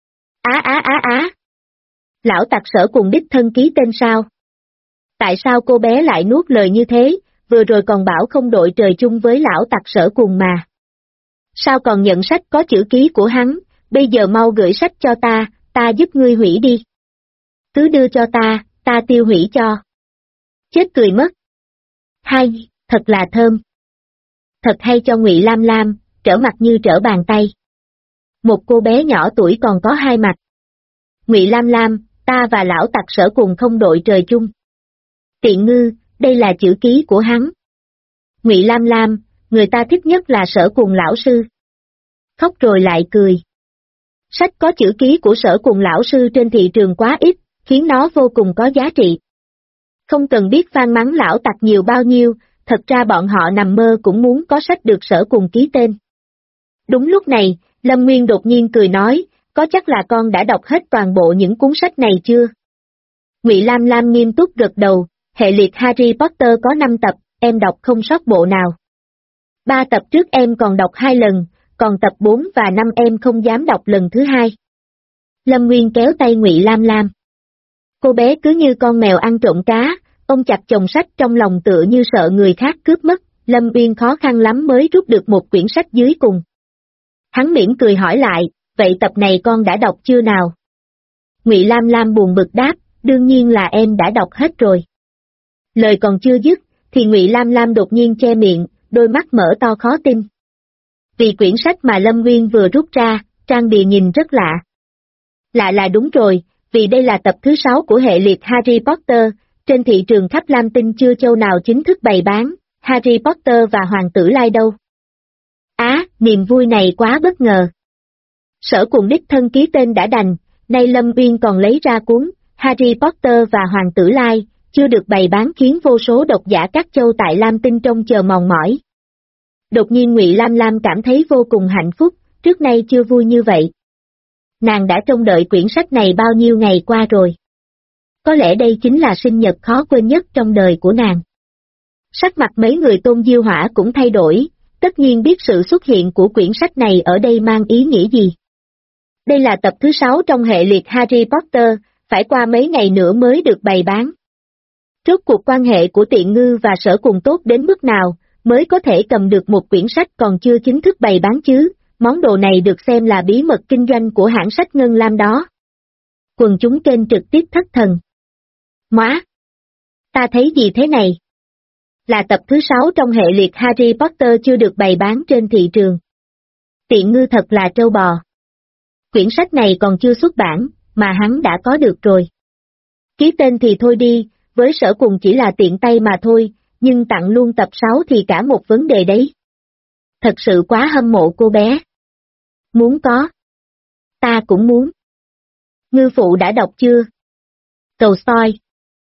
Lão tặc Sở Cùng đích thân ký tên sao? Tại sao cô bé lại nuốt lời như thế, vừa rồi còn bảo không đội trời chung với lão tặc Sở Cùng mà? Sao còn nhận sách có chữ ký của hắn, bây giờ mau gửi sách cho ta giúp ngươi hủy đi. Cứ đưa cho ta tiêu hủy cho. Chết cười mất. Hay, thật là thơm. Thật hay cho Ngụy Lam Lam, trở mặt như trở bàn tay. Một cô bé nhỏ tuổi còn có hai mặt. Ngụy Lam Lam, ta và lão tặc Sở Cùng không đội trời chung. Tiện Ngư, đây là chữ ký của hắn. Ngụy Lam Lam, người ta thích nhất là Sở Cùng lão sư. Khóc rồi lại cười. Sách có chữ ký của Sở Cùng lão sư trên thị trường quá ít, khiến nó vô cùng có giá trị. Không cần biết phan mắng lão tặc nhiều bao nhiêu, thật ra bọn họ nằm mơ cũng muốn có sách được Sở Cùng ký tên. Đúng lúc này, Lâm Nguyên đột nhiên cười nói, có chắc là con đã đọc hết toàn bộ những cuốn sách này chưa? Ngụy Lam Lam nghiêm túc gật đầu, hệ liệt Harry Potter có 5 tập, em đọc không sót bộ nào. 3 tập trước em còn đọc 2 lần, còn tập 4 và 5 em không dám đọc lần thứ 2. Lâm Nguyên kéo tay Ngụy Lam Lam. Cô bé cứ như con mèo ăn trộm cá, ôm chặt chồng sách trong lòng tựa như sợ người khác cướp mất. Lâm Uyên khó khăn lắm mới rút được một quyển sách dưới cùng. Hắn mỉm cười hỏi lại, vậy tập này con đã đọc chưa nào? Ngụy Lam Lam buồn bực đáp, đương nhiên là em đã đọc hết rồi. Lời còn chưa dứt, thì Ngụy Lam Lam đột nhiên che miệng, đôi mắt mở to khó tin. Vì quyển sách mà Lâm Nguyên vừa rút ra, trang bìa nhìn rất lạ. Lạ là đúng rồi, vì đây là tập thứ 6 của hệ liệt Harry Potter, trên thị trường khắp Lam Tinh chưa châu nào chính thức bày bán, Harry Potter và Hoàng tử Lai đâu. Niềm vui này quá bất ngờ. Sở cùng đích thân ký tên đã đành, nay Lâm Uyên còn lấy ra cuốn Harry Potter và Hoàng tử Lai, chưa được bày bán khiến vô số độc giả các châu tại Lam Tinh trông chờ mòn mỏi. Đột nhiên Ngụy Lam Lam cảm thấy vô cùng hạnh phúc, trước nay chưa vui như vậy. Nàng đã trông đợi quyển sách này bao nhiêu ngày qua rồi. Có lẽ đây chính là sinh nhật khó quên nhất trong đời của nàng. Sắc mặt mấy người Tôn Diêu Hỏa cũng thay đổi, tất nhiên biết sự xuất hiện của quyển sách này ở đây mang ý nghĩa gì. Đây là tập thứ 6 trong hệ liệt Harry Potter, phải qua mấy ngày nữa mới được bày bán. Rốt cuộc quan hệ của Tiện Ngư và Sở Cùng tốt đến mức nào, mới có thể cầm được một quyển sách còn chưa chính thức bày bán chứ, món đồ này được xem là bí mật kinh doanh của hãng sách Ngân Lam đó. Quần chúng kênh trực tiếp thất thần. Móa! Ta thấy gì thế này? Là tập thứ 6 trong hệ liệt Harry Potter chưa được bày bán trên thị trường. Tiện Ngư thật là trâu bò. Quyển sách này còn chưa xuất bản, mà hắn đã có được rồi. Ký tên thì thôi đi, với Sở Cùng chỉ là tiện tay mà thôi, nhưng tặng luôn tập 6 thì cả một vấn đề đấy. Thật sự quá hâm mộ cô bé. Muốn có. Ta cũng muốn. Ngư phụ đã đọc chưa? Cầu soi.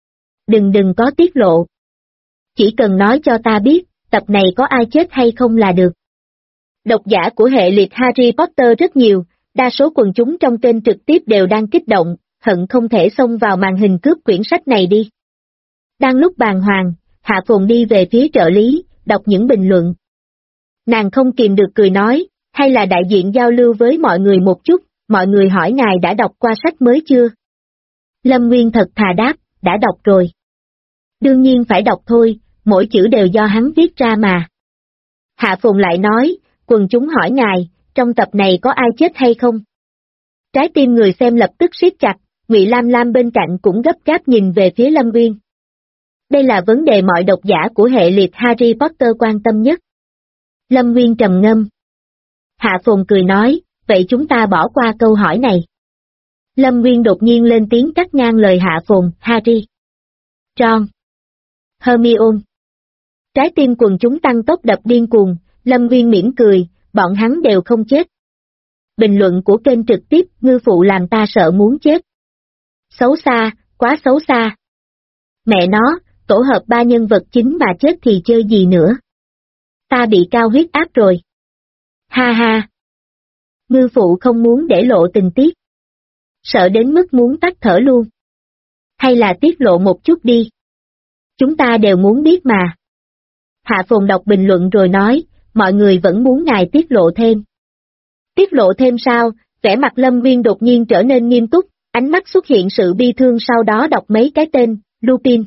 Đừng có tiết lộ. Chỉ cần nói cho ta biết, tập này có ai chết hay không là được. Độc giả của hệ liệt Harry Potter rất nhiều, đa số quần chúng trong kênh trực tiếp đều đang kích động, hận không thể xông vào màn hình cướp quyển sách này đi. Đang lúc bàng hoàng, Hạ Phồn đi về phía trợ lý, đọc những bình luận. Nàng không kìm được cười nói, hay là đại diện giao lưu với mọi người một chút, mọi người hỏi ngài đã đọc qua sách mới chưa? Lâm Nguyên thật thà đáp, đã đọc rồi. Đương nhiên phải đọc thôi, mỗi chữ đều do hắn viết ra mà. Hạ Phồn lại nói, quần chúng hỏi ngài, trong tập này có ai chết hay không? Trái tim người xem lập tức siết chặt, Ngụy Lam Lam bên cạnh cũng gấp gáp nhìn về phía Lâm Nguyên. Đây là vấn đề mọi độc giả của hệ liệt Harry Potter quan tâm nhất. Lâm Nguyên trầm ngâm. Hạ Phồn cười nói, vậy chúng ta bỏ qua câu hỏi này. Lâm Nguyên đột nhiên lên tiếng cắt ngang lời Hạ Phồn, Harry, Ron, Hermione. Trái tim quần chúng tăng tốc đập điên cuồng, Lâm Nguyên mỉm cười, bọn hắn đều không chết. Bình luận của kênh trực tiếp, ngư phụ làm ta sợ muốn chết. Xấu xa, quá xấu xa. Mẹ nó, tổ hợp 3 nhân vật chính mà chết thì chơi gì nữa. Ta bị cao huyết áp rồi. Ha ha. Ngư phụ không muốn để lộ tình tiết. Sợ đến mức muốn tắt thở luôn. Hay là tiết lộ một chút đi. Chúng ta đều muốn biết mà. Hạ Phồn đọc bình luận rồi nói, mọi người vẫn muốn ngài tiết lộ thêm. Tiết lộ thêm sao? Vẻ mặt Lâm Nguyên đột nhiên trở nên nghiêm túc, ánh mắt xuất hiện sự bi thương, sau đó đọc mấy cái tên, Lupin,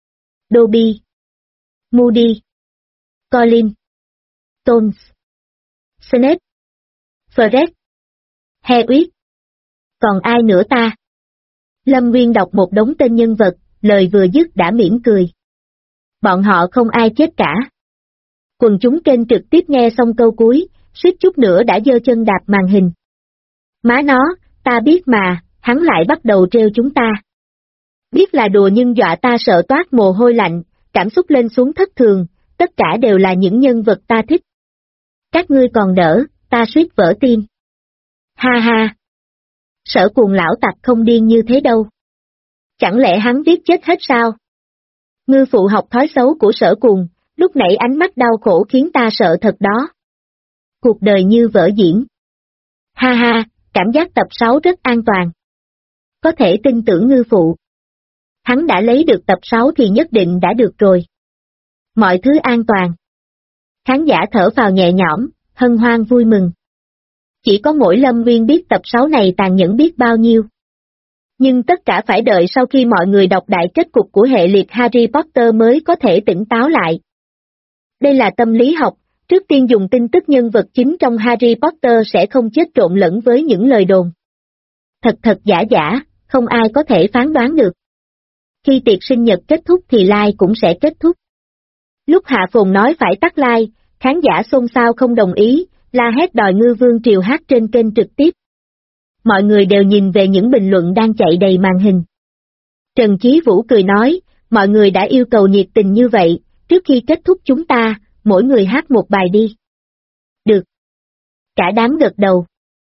Dobby, Moody, Colin, Tonks, Snape, Fred, Hedwig. Còn ai nữa ta? Lâm Nguyên đọc một đống tên nhân vật, lời vừa dứt đã mỉm cười. Bọn họ không ai chết cả. Quần chúng kênh trực tiếp nghe xong câu cuối, suýt chút nữa đã giơ chân đạp màn hình. Má nó, ta biết mà, hắn lại bắt đầu trêu chúng ta. Biết là đùa nhưng dọa ta sợ toát mồ hôi lạnh, cảm xúc lên xuống thất thường, tất cả đều là những nhân vật ta thích. Các ngươi còn đỡ, ta suýt vỡ tim. Ha ha. Sở Cuồng lão tặc không điên như thế đâu. Chẳng lẽ hắn viết chết hết sao? Ngư phụ học thói xấu của Sở Cuồng, lúc nãy ánh mắt đau khổ khiến ta sợ thật đó. Cuộc đời như vở diễn. Ha ha, cảm giác tập 6 rất an toàn. Có thể tin tưởng ngư phụ. Hắn đã lấy được tập 6 thì nhất định đã được rồi. Mọi thứ an toàn. Khán giả thở vào nhẹ nhõm, hân hoan vui mừng. Chỉ có mỗi Lâm Nguyên biết tập 6 này tàn nhẫn biết bao nhiêu. Nhưng tất cả phải đợi sau khi mọi người đọc đại kết cục của hệ liệt Harry Potter mới có thể tỉnh táo lại. Đây là tâm lý học, trước tiên dùng tin tức nhân vật chính trong Harry Potter sẽ không chết trộn lẫn với những lời đồn. Thật giả giả, không ai có thể phán đoán được. Khi tiệc sinh nhật kết thúc thì live cũng sẽ kết thúc. Lúc Hạ Phồn nói phải tắt live, khán giả xôn xao không đồng ý, la hét đòi Ngư Vương Triều hát trên kênh trực tiếp. Mọi người đều nhìn về những bình luận đang chạy đầy màn hình. Trần Chí Vũ cười nói, mọi người đã yêu cầu nhiệt tình như vậy, trước khi kết thúc chúng ta, mỗi người hát một bài đi. Được. Cả đám gật đầu.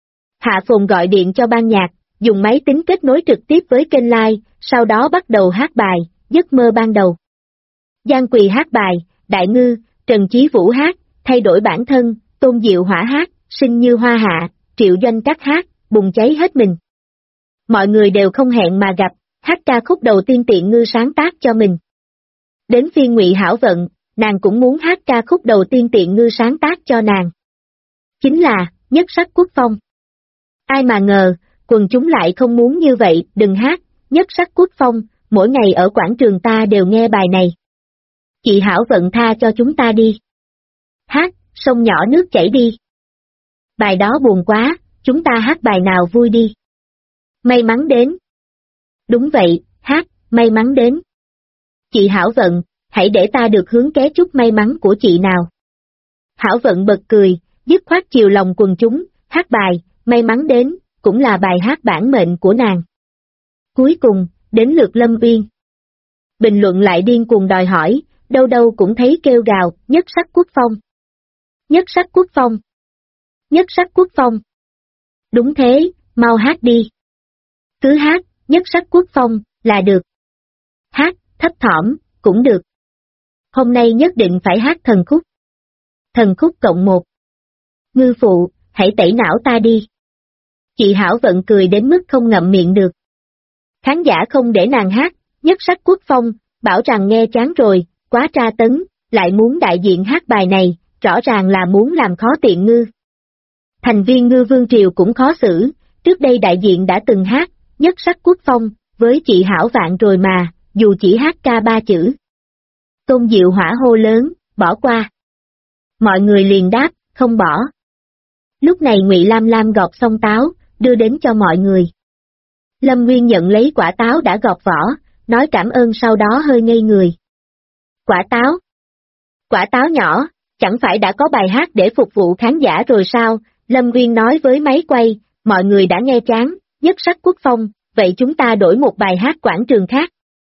Hạ Phồn gọi điện cho ban nhạc, dùng máy tính kết nối trực tiếp với kênh live, sau đó bắt đầu hát bài, giấc mơ ban đầu. Giang Quỳ hát bài, Đại Ngư, Trần Chí Vũ hát, thay đổi bản thân, Tôn Diệu Hỏa hát, Sinh Như Hoa Hạ, Triệu Doanh Cát hát, bùng cháy hết mình. Mọi người đều không hẹn mà gặp, hát ca khúc đầu tiên Tiện Ngư sáng tác cho mình. Đến phiên Ngụy Hảo Vận, nàng cũng muốn hát ca khúc đầu tiên Tiện Ngư sáng tác cho nàng. Chính là, Nhất Sắc Quốc Phong. Ai mà ngờ, quần chúng lại không muốn như vậy, đừng hát, Nhất Sắc Quốc Phong, mỗi ngày ở quảng trường ta đều nghe bài này. Chị Hảo Vận tha cho chúng ta đi. Hát, sông nhỏ nước chảy đi. Bài đó buồn quá, chúng ta hát bài nào vui đi. May mắn đến. Đúng vậy, hát, may mắn đến. Chị Hảo Vận, hãy để ta được hướng ké chúc may mắn của chị nào. Hảo Vận bật cười, dứt khoát chiều lòng quần chúng, hát bài, may mắn đến, cũng là bài hát bản mệnh của nàng. Cuối cùng, đến lượt Lâm Uyên. Bình luận lại điên cuồng đòi hỏi, đâu đâu cũng thấy kêu gào, Nhất Sắc Quốc Phong. Nhất Sắc Quốc Phong. Nhất Sắc Quốc Phong. Đúng thế, mau hát đi. Cứ hát, Nhất Sắc Quốc Phong, là được. Hát, thấp thỏm, cũng được. Hôm nay nhất định phải hát thần khúc. Thần khúc cộng 1. Ngư phụ, hãy tẩy não ta đi. Chị Hảo Vận cười đến mức không ngậm miệng được. Khán giả không để nàng hát, Nhất Sắc Quốc Phong, bảo rằng nghe chán rồi, quá tra tấn, lại muốn đại diện hát bài này, rõ ràng là muốn làm khó Tiện Ngư. Thành viên Ngư Vương Triều cũng khó xử, trước đây đại diện đã từng hát, Nhất Sắc Quốc Phong, với chị Hảo Vạn rồi mà, dù chỉ hát ca 3 chữ. Tôn Diệu Hỏa hô lớn, bỏ qua. Mọi người liền đáp, không bỏ. Lúc này Ngụy Lam Lam gọt xong táo, đưa đến cho mọi người. Lâm Nguyên nhận lấy quả táo đã gọt vỏ, nói cảm ơn sau đó hơi ngây người. Quả táo? Quả táo nhỏ, chẳng phải đã có bài hát để phục vụ khán giả rồi sao? Lâm Nguyên nói với máy quay, mọi người đã nghe chán, Nhất Sắc Quốc Phong, vậy chúng ta đổi một bài hát quảng trường khác.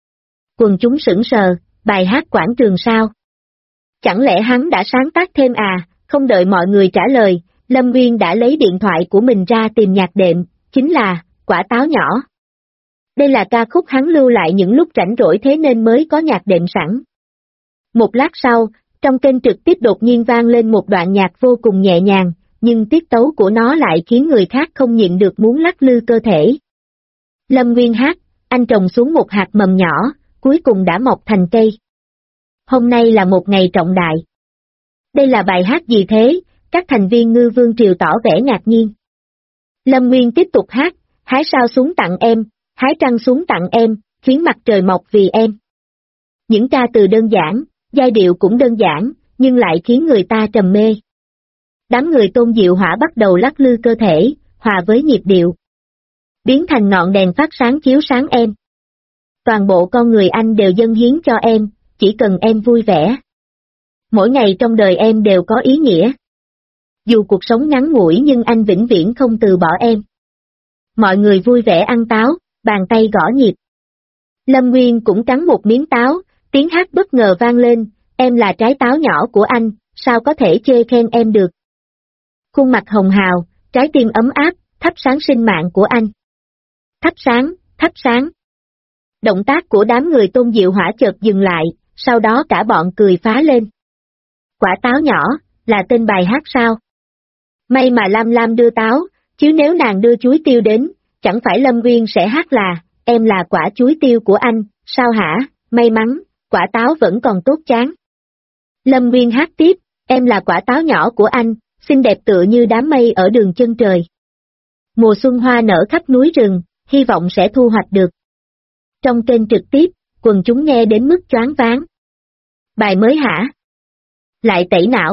Quần chúng sững sờ, bài hát quảng trường sao? Chẳng lẽ hắn đã sáng tác thêm à? Không đợi mọi người trả lời, Lâm Nguyên đã lấy điện thoại của mình ra tìm nhạc đệm, chính là, Quả Táo Nhỏ. Đây là ca khúc hắn lưu lại những lúc rảnh rỗi thế nên mới có nhạc đệm sẵn. Một lát sau, trong kênh trực tiếp đột nhiên vang lên một đoạn nhạc vô cùng nhẹ nhàng, nhưng tiết tấu của nó lại khiến người khác không nhịn được muốn lắc lư cơ thể. Lâm Nguyên hát, anh trồng xuống một hạt mầm nhỏ, cuối cùng đã mọc thành cây. Hôm nay là một ngày trọng đại. Đây là bài hát gì thế? Các thành viên Ngư Vương Triều tỏ vẻ ngạc nhiên. Lâm Nguyên tiếp tục hát, hái sao xuống tặng em, hái trăng xuống tặng em, khiến mặt trời mọc vì em. Những ca từ đơn giản, giai điệu cũng đơn giản, nhưng lại khiến người ta trầm mê. Đám người Tôn Diệu Hỏa bắt đầu lắc lư cơ thể, hòa với nhịp điệu. Biến thành ngọn đèn phát sáng chiếu sáng em. Toàn bộ con người anh đều dâng hiến cho em, chỉ cần em vui vẻ. Mỗi ngày trong đời em đều có ý nghĩa. Dù cuộc sống ngắn ngủi nhưng anh vĩnh viễn không từ bỏ em. Mọi người vui vẻ ăn táo, bàn tay gõ nhịp. Lâm Nguyên cũng cắn một miếng táo, tiếng hát bất ngờ vang lên, em là trái táo nhỏ của anh, sao có thể chê khen em được. Khuôn mặt hồng hào, trái tim ấm áp, thắp sáng sinh mạng của anh. Thắp sáng, thắp sáng. Động tác của đám người Tôn Diệu Hỏa chợt dừng lại, sau đó cả bọn cười phá lên. Quả táo nhỏ, là tên bài hát sao? May mà Lam Lam đưa táo, chứ nếu nàng đưa chuối tiêu đến, chẳng phải Lâm Nguyên sẽ hát là, em là quả chuối tiêu của anh, sao hả, may mắn, quả táo vẫn còn tốt chán. Lâm Nguyên hát tiếp, em là quả táo nhỏ của anh, xinh đẹp tựa như đám mây ở đường chân trời. Mùa xuân hoa nở khắp núi rừng, hy vọng sẽ thu hoạch được. Trong kênh trực tiếp, quần chúng nghe đến mức choáng váng. Bài mới hả? Lại tẩy não.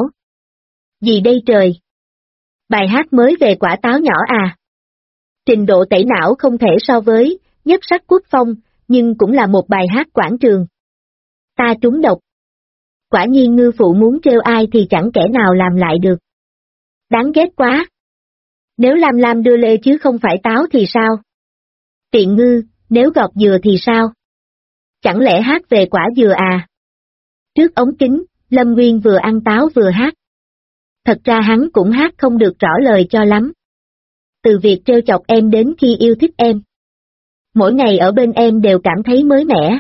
Gì đây trời? Bài hát mới về quả táo nhỏ à? Trình độ tẩy não không thể so với Nhất Sắc Quốc Phong, nhưng cũng là một bài hát quảng trường. Ta trúng độc. Quả nhiên ngư phụ muốn trêu ai thì chẳng kẻ nào làm lại được. Đáng ghét quá. Nếu Lam Lam đưa lê chứ không phải táo thì sao? Tiện ngư, nếu gọt dừa thì sao? Chẳng lẽ hát về quả dừa à? Trước ống kính, Lâm Nguyên vừa ăn táo vừa hát. Thật ra hắn cũng hát không được rõ lời cho lắm. Từ việc trêu chọc em đến khi yêu thích em. Mỗi ngày ở bên em đều cảm thấy mới mẻ.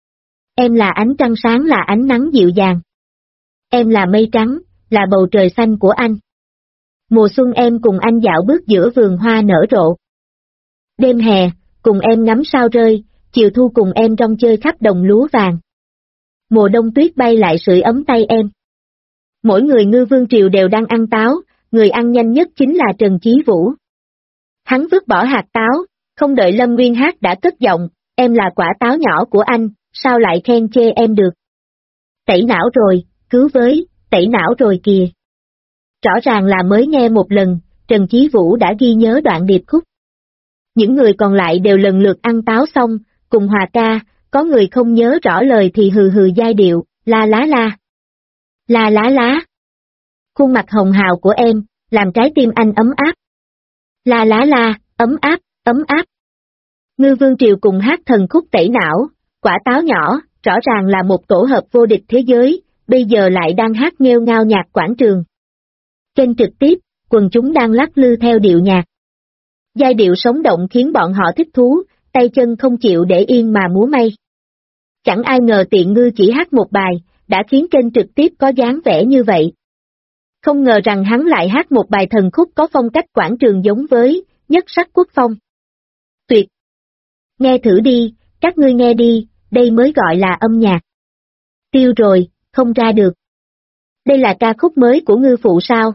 Em là ánh trăng sáng, là ánh nắng dịu dàng. Em là mây trắng, là bầu trời xanh của anh. Mùa xuân em cùng anh dạo bước giữa vườn hoa nở rộ. Đêm hè, cùng em ngắm sao rơi, chiều thu cùng em rong chơi khắp đồng lúa vàng. Mùa đông tuyết bay lại sưởi ấm tay em. Mỗi người ngư vương triều đều đang ăn táo, người ăn nhanh nhất chính là Trần Chí Vũ. Hắn vứt bỏ hạt táo, không đợi Lâm Nguyên hát đã cất giọng, em là quả táo nhỏ của anh, sao lại khen chê em được? Tẩy não rồi, cứu với, tẩy não rồi kìa. Rõ ràng là mới nghe một lần, Trần Chí Vũ đã ghi nhớ đoạn điệp khúc. Những người còn lại đều lần lượt ăn táo xong, cùng hòa ca, có người không nhớ rõ lời thì hừ hừ giai điệu, la lá la. La lá lá. Khuôn mặt hồng hào của em, làm trái tim anh ấm áp. La lá la, ấm áp, ấm áp. Ngư vương triều cùng hát thần khúc tẩy não, quả táo nhỏ, rõ ràng là một tổ hợp vô địch thế giới, bây giờ lại đang hát nghêu ngao nhạc quảng trường. Kênh trực tiếp, quần chúng đang lắc lư theo điệu nhạc. Giai điệu sống động khiến bọn họ thích thú, tay chân không chịu để yên mà múa may. Chẳng ai ngờ Tiện Ngư chỉ hát một bài, đã khiến kênh trực tiếp có dáng vẻ như vậy. Không ngờ rằng hắn lại hát một bài thần khúc có phong cách quảng trường giống với Nhất Sắc Quốc Phong. Tuyệt! Nghe thử đi, các ngươi nghe đi, đây mới gọi là âm nhạc. Tiêu rồi, không ra được. Đây là ca khúc mới của ngư phụ sao?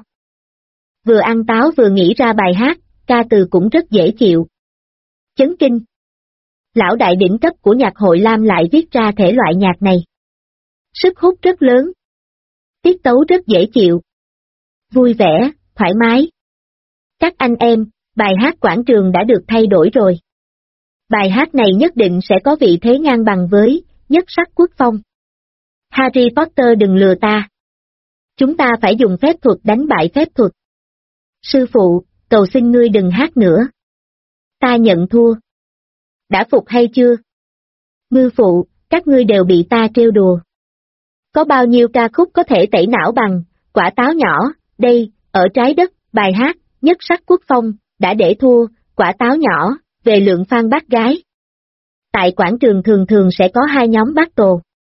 Vừa ăn táo vừa nghĩ ra bài hát, ca từ cũng rất dễ chịu. Chấn kinh! Lão đại đỉnh cấp của nhạc hội Lam lại viết ra thể loại nhạc này. Sức hút rất lớn. Tiết tấu rất dễ chịu. Vui vẻ, thoải mái. Các anh em, bài hát quảng trường đã được thay đổi rồi. Bài hát này nhất định sẽ có vị thế ngang bằng với Nhất Sắc Quốc Phong. Harry Potter đừng lừa ta. Chúng ta phải dùng phép thuật đánh bại phép thuật. Sư phụ, cầu xin ngươi đừng hát nữa. Ta nhận thua. Đã phục hay chưa? Ngư phụ, các ngươi đều bị ta trêu đùa. Có bao nhiêu ca khúc có thể tẩy não bằng quả táo nhỏ, đây, ở trái đất, bài hát, Nhất Sắc Quốc Phong, đã để thua, quả táo nhỏ, về lượng fan bác gái. Tại quảng trường thường thường sẽ có hai nhóm battle.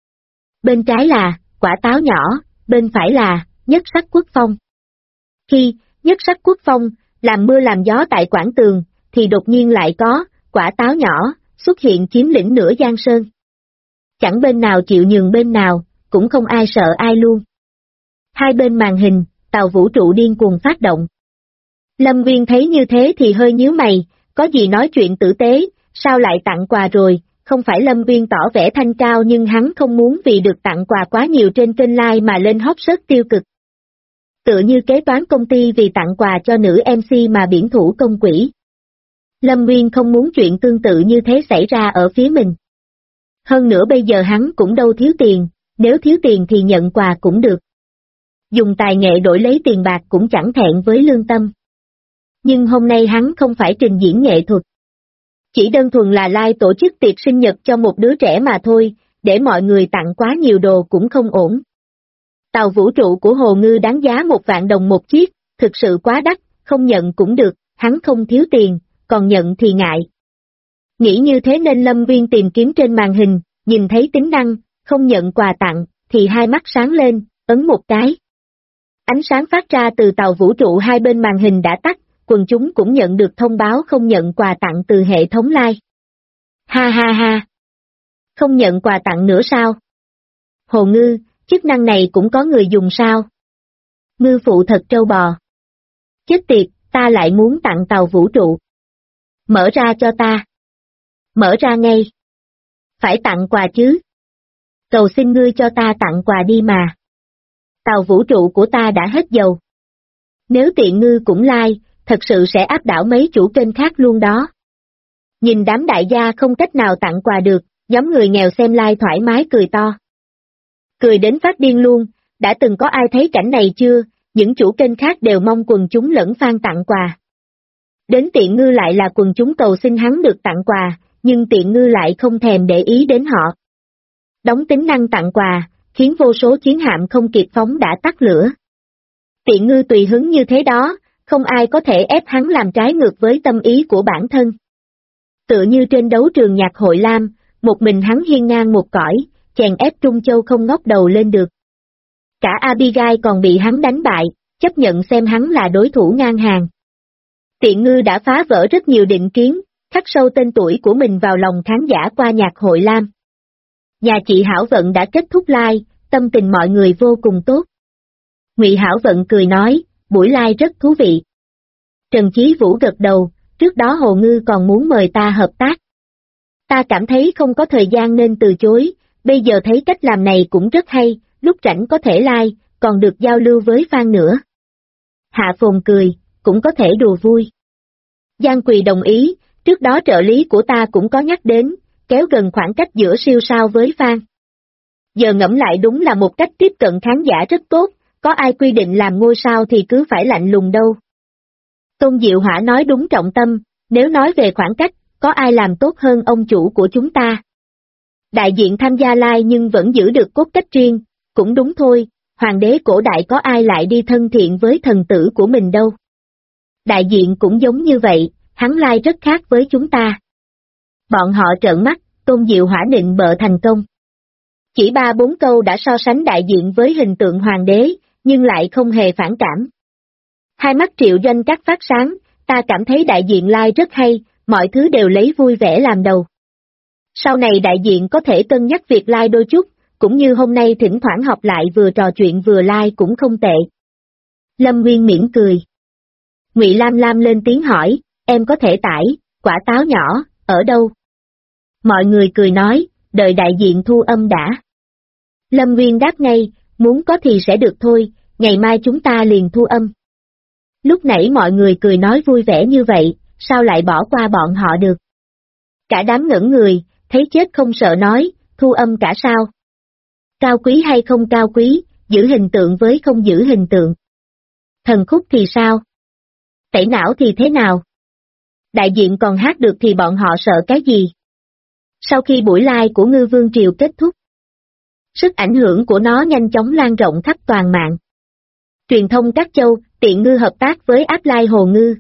Bên trái là quả táo nhỏ, bên phải là Nhất Sắc Quốc Phong. Khi Nhất Sắc Quốc Phong làm mưa làm gió tại quảng trường, thì đột nhiên lại có quả táo nhỏ xuất hiện chiếm lĩnh nửa Giang Sơn. Chẳng bên nào chịu nhường bên nào, cũng không ai sợ ai luôn. Hai bên màn hình, tàu vũ trụ điên cuồng phát động. Lâm Nguyên thấy như thế thì hơi nhíu mày, có gì nói chuyện tử tế, sao lại tặng quà rồi, không phải Lâm Nguyên tỏ vẻ thanh cao nhưng hắn không muốn vì được tặng quà quá nhiều trên kênh live mà lên hot search tiêu cực. Tựa như kế toán công ty vì tặng quà cho nữ MC mà biển thủ công quỹ. Lâm Nguyên không muốn chuyện tương tự như thế xảy ra ở phía mình. Hơn nữa bây giờ hắn cũng đâu thiếu tiền, nếu thiếu tiền thì nhận quà cũng được. Dùng tài nghệ đổi lấy tiền bạc cũng chẳng thẹn với lương tâm. Nhưng hôm nay hắn không phải trình diễn nghệ thuật. Chỉ đơn thuần là live tổ chức tiệc sinh nhật cho một đứa trẻ mà thôi, để mọi người tặng quá nhiều đồ cũng không ổn. Tàu vũ trụ của Hồ Ngư đáng giá 1.000.000 một chiếc, thực sự quá đắt, không nhận cũng được, hắn không thiếu tiền, còn nhận thì ngại. Nghĩ như thế nên Lâm Nguyên tìm kiếm trên màn hình, nhìn thấy tính năng, không nhận quà tặng, thì hai mắt sáng lên, ấn một cái. Ánh sáng phát ra từ tàu vũ trụ hai bên màn hình đã tắt, quần chúng cũng nhận được thông báo không nhận quà tặng từ hệ thống live. Ha ha ha! Không nhận quà tặng nữa sao? Hồ Ngư, Chức năng này cũng có người dùng sao? Ngư phụ thật trâu bò. Chết tiệt, ta lại muốn tặng tàu vũ trụ. Mở ra cho ta. Mở ra ngay. Phải tặng quà chứ. Cầu xin ngươi cho ta tặng quà đi mà. Tàu vũ trụ của ta đã hết dầu. Nếu tiện ngư cũng like, thật sự sẽ áp đảo mấy chủ kênh khác luôn đó. Nhìn đám đại gia không cách nào tặng quà được, nhóm người nghèo xem like thoải mái cười to. Cười đến phát điên luôn, đã từng có ai thấy cảnh này chưa, những chủ kênh khác đều mong quần chúng lẫn fan tặng quà. Đến tiện ngư lại là quần chúng cầu xin hắn được tặng quà, nhưng tiện ngư lại không thèm để ý đến họ. Đóng tính năng tặng quà, khiến vô số chiến hạm không kịp phóng đã tắt lửa. Tiện ngư tùy hứng như thế đó, không ai có thể ép hắn làm trái ngược với tâm ý của bản thân. Tựa như trên đấu trường nhạc hội Lam, một mình hắn hiên ngang một cõi, chèn ép Trung Châu không ngóc đầu lên được. Cả Abigail còn bị hắn đánh bại, chấp nhận xem hắn là đối thủ ngang hàng. Tiện ngư đã phá vỡ rất nhiều định kiến, khắc sâu tên tuổi của mình vào lòng khán giả qua nhạc hội Lam. Nhà chị Hảo Vận đã kết thúc live, tâm tình mọi người vô cùng tốt. Ngụy Hảo Vận cười nói, buổi live rất thú vị. Trần Chí Vũ gật đầu, trước đó Hồ Ngư còn muốn mời ta hợp tác. Ta cảm thấy không có thời gian nên từ chối, bây giờ thấy cách làm này cũng rất hay, lúc rảnh có thể like, còn được giao lưu với fan nữa. Hạ Phồn cười, cũng có thể đùa vui. Giang Quỳ đồng ý, trước đó trợ lý của ta cũng có nhắc đến, kéo gần khoảng cách giữa siêu sao với fan. Giờ ngẫm lại đúng là một cách tiếp cận khán giả rất tốt, có ai quy định làm ngôi sao thì cứ phải lạnh lùng đâu. Tôn Diệu Hỏa nói đúng trọng tâm, nếu nói về khoảng cách, có ai làm tốt hơn ông chủ của chúng ta. Đại diện tham gia live nhưng vẫn giữ được cốt cách riêng, cũng đúng thôi, hoàng đế cổ đại có ai lại đi thân thiện với thần tử của mình đâu. Đại diện cũng giống như vậy, hắn live rất khác với chúng ta. Bọn họ trợn mắt, Tôn Diệu Hỏa nịnh bợ thành công. Chỉ 3-4 câu đã so sánh đại diện với hình tượng hoàng đế, nhưng lại không hề phản cảm. Hai mắt Triệu Doanh Các phát sáng, ta cảm thấy đại diện live rất hay, mọi thứ đều lấy vui vẻ làm đầu. Sau này đại diện có thể cân nhắc việc live đôi chút, cũng như hôm nay thỉnh thoảng họp lại vừa trò chuyện vừa live cũng không tệ. Lâm Nguyên mỉm cười. Ngụy Lam Lam lên tiếng hỏi, em có thể tải, quả táo nhỏ, ở đâu? Mọi người cười nói, đợi đại diện thu âm đã. Lâm Nguyên đáp ngay, muốn có thì sẽ được thôi, ngày mai chúng ta liền thu âm. Lúc nãy mọi người cười nói vui vẻ như vậy, sao lại bỏ qua bọn họ được? Cả đám ngẩn người, thấy chết không sợ nói, thu âm cả sao? Cao quý hay không cao quý, giữ hình tượng với không giữ hình tượng. Thần khúc thì sao? Tẩy não thì thế nào? Đại diện còn hát được thì bọn họ sợ cái gì? Sau khi buổi live của Ngư Vương Triều kết thúc, sức ảnh hưởng của nó nhanh chóng lan rộng khắp toàn mạng. Truyền thông các châu, tiện ngư hợp tác với app live Hồ Ngư.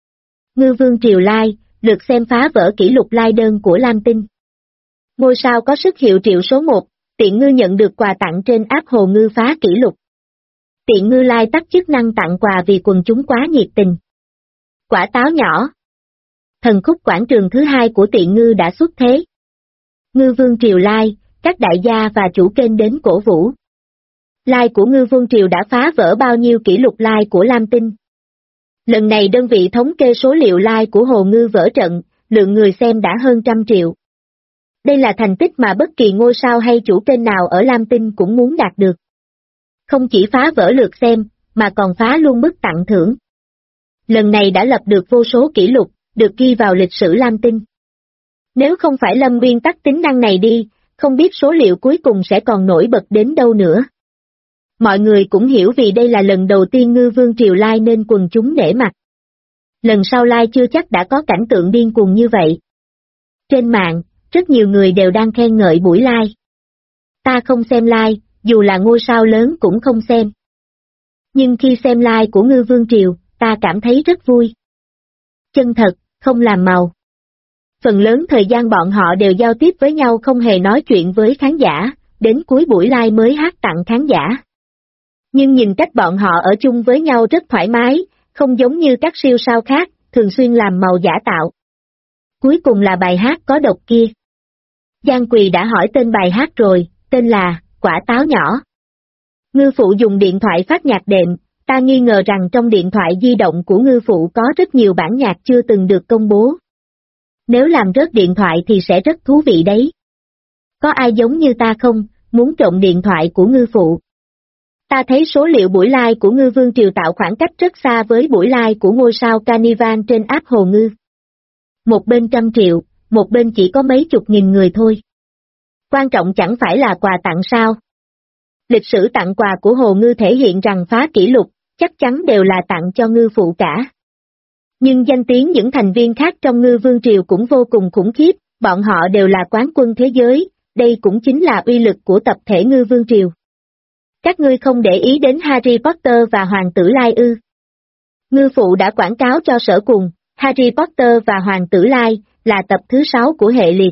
Ngư Vương Triều live, lượt xem phá vỡ kỷ lục live đơn của Lam Tinh. Ngôi sao có sức hiệu triệu số 1, tiện ngư nhận được quà tặng trên app Hồ Ngư phá kỷ lục. Tiện ngư live tắt chức năng tặng quà vì quần chúng quá nhiệt tình. Quả táo nhỏ. Thần khúc quảng trường thứ 2 của tiện ngư đã xuất thế. Ngư Vương Triều live, các đại gia và chủ kênh đến cổ vũ. Live của Ngư Vương Triều đã phá vỡ bao nhiêu kỷ lục live của Lam Tinh. Lần này đơn vị thống kê số liệu live của Hồ Ngư vỡ trận, lượng người xem đã hơn 100 triệu. Đây là thành tích mà bất kỳ ngôi sao hay chủ kênh nào ở Lam Tinh cũng muốn đạt được. Không chỉ phá vỡ lượt xem, mà còn phá luôn mức tặng thưởng. Lần này đã lập được vô số kỷ lục, được ghi vào lịch sử Lam Tinh. Nếu không phải Lâm Nguyên tắt tính năng này đi, không biết số liệu cuối cùng sẽ còn nổi bật đến đâu nữa. Mọi người cũng hiểu vì đây là lần đầu tiên Ngư Vương Triều live nên quần chúng nể mặt. Lần sau live chưa chắc đã có cảnh tượng điên cuồng như vậy. Trên mạng, rất nhiều người đều đang khen ngợi buổi live. Ta không xem live, dù là ngôi sao lớn cũng không xem. Nhưng khi xem live của Ngư Vương Triều, ta cảm thấy rất vui. Chân thật, không làm màu. Phần lớn thời gian bọn họ đều giao tiếp với nhau không hề nói chuyện với khán giả, đến cuối buổi live mới hát tặng khán giả. Nhưng nhìn cách bọn họ ở chung với nhau rất thoải mái, không giống như các siêu sao khác, thường xuyên làm màu giả tạo. Cuối cùng là bài hát có độc kia. Giang Quỳ đã hỏi tên bài hát rồi, tên là Quả Táo Nhỏ. Ngư phụ dùng điện thoại phát nhạc đệm, ta nghi ngờ rằng trong điện thoại di động của ngư phụ có rất nhiều bản nhạc chưa từng được công bố. Nếu làm rớt điện thoại thì sẽ rất thú vị đấy. Có ai giống như ta không, muốn trộm điện thoại của ngư phụ? Ta thấy số liệu buổi live của Ngư Vương Triều tạo khoảng cách rất xa với buổi live của ngôi sao Carnival trên app Hồ Ngư. Một bên 100 triệu, một bên chỉ có mấy chục nghìn người thôi. Quan trọng chẳng phải là quà tặng sao? Lịch sử tặng quà của Hồ Ngư thể hiện rằng phá kỷ lục, chắc chắn đều là tặng cho ngư phụ cả. Nhưng danh tiếng những thành viên khác trong Ngư Vương Triều cũng vô cùng khủng khiếp, bọn họ đều là quán quân thế giới, đây cũng chính là uy lực của tập thể Ngư Vương Triều. Các ngươi không để ý đến Harry Potter và Hoàng tử Lai ư? Ngư phụ đã quảng cáo cho Sở Cùng, Harry Potter và Hoàng tử Lai là tập thứ 6 của hệ liệt.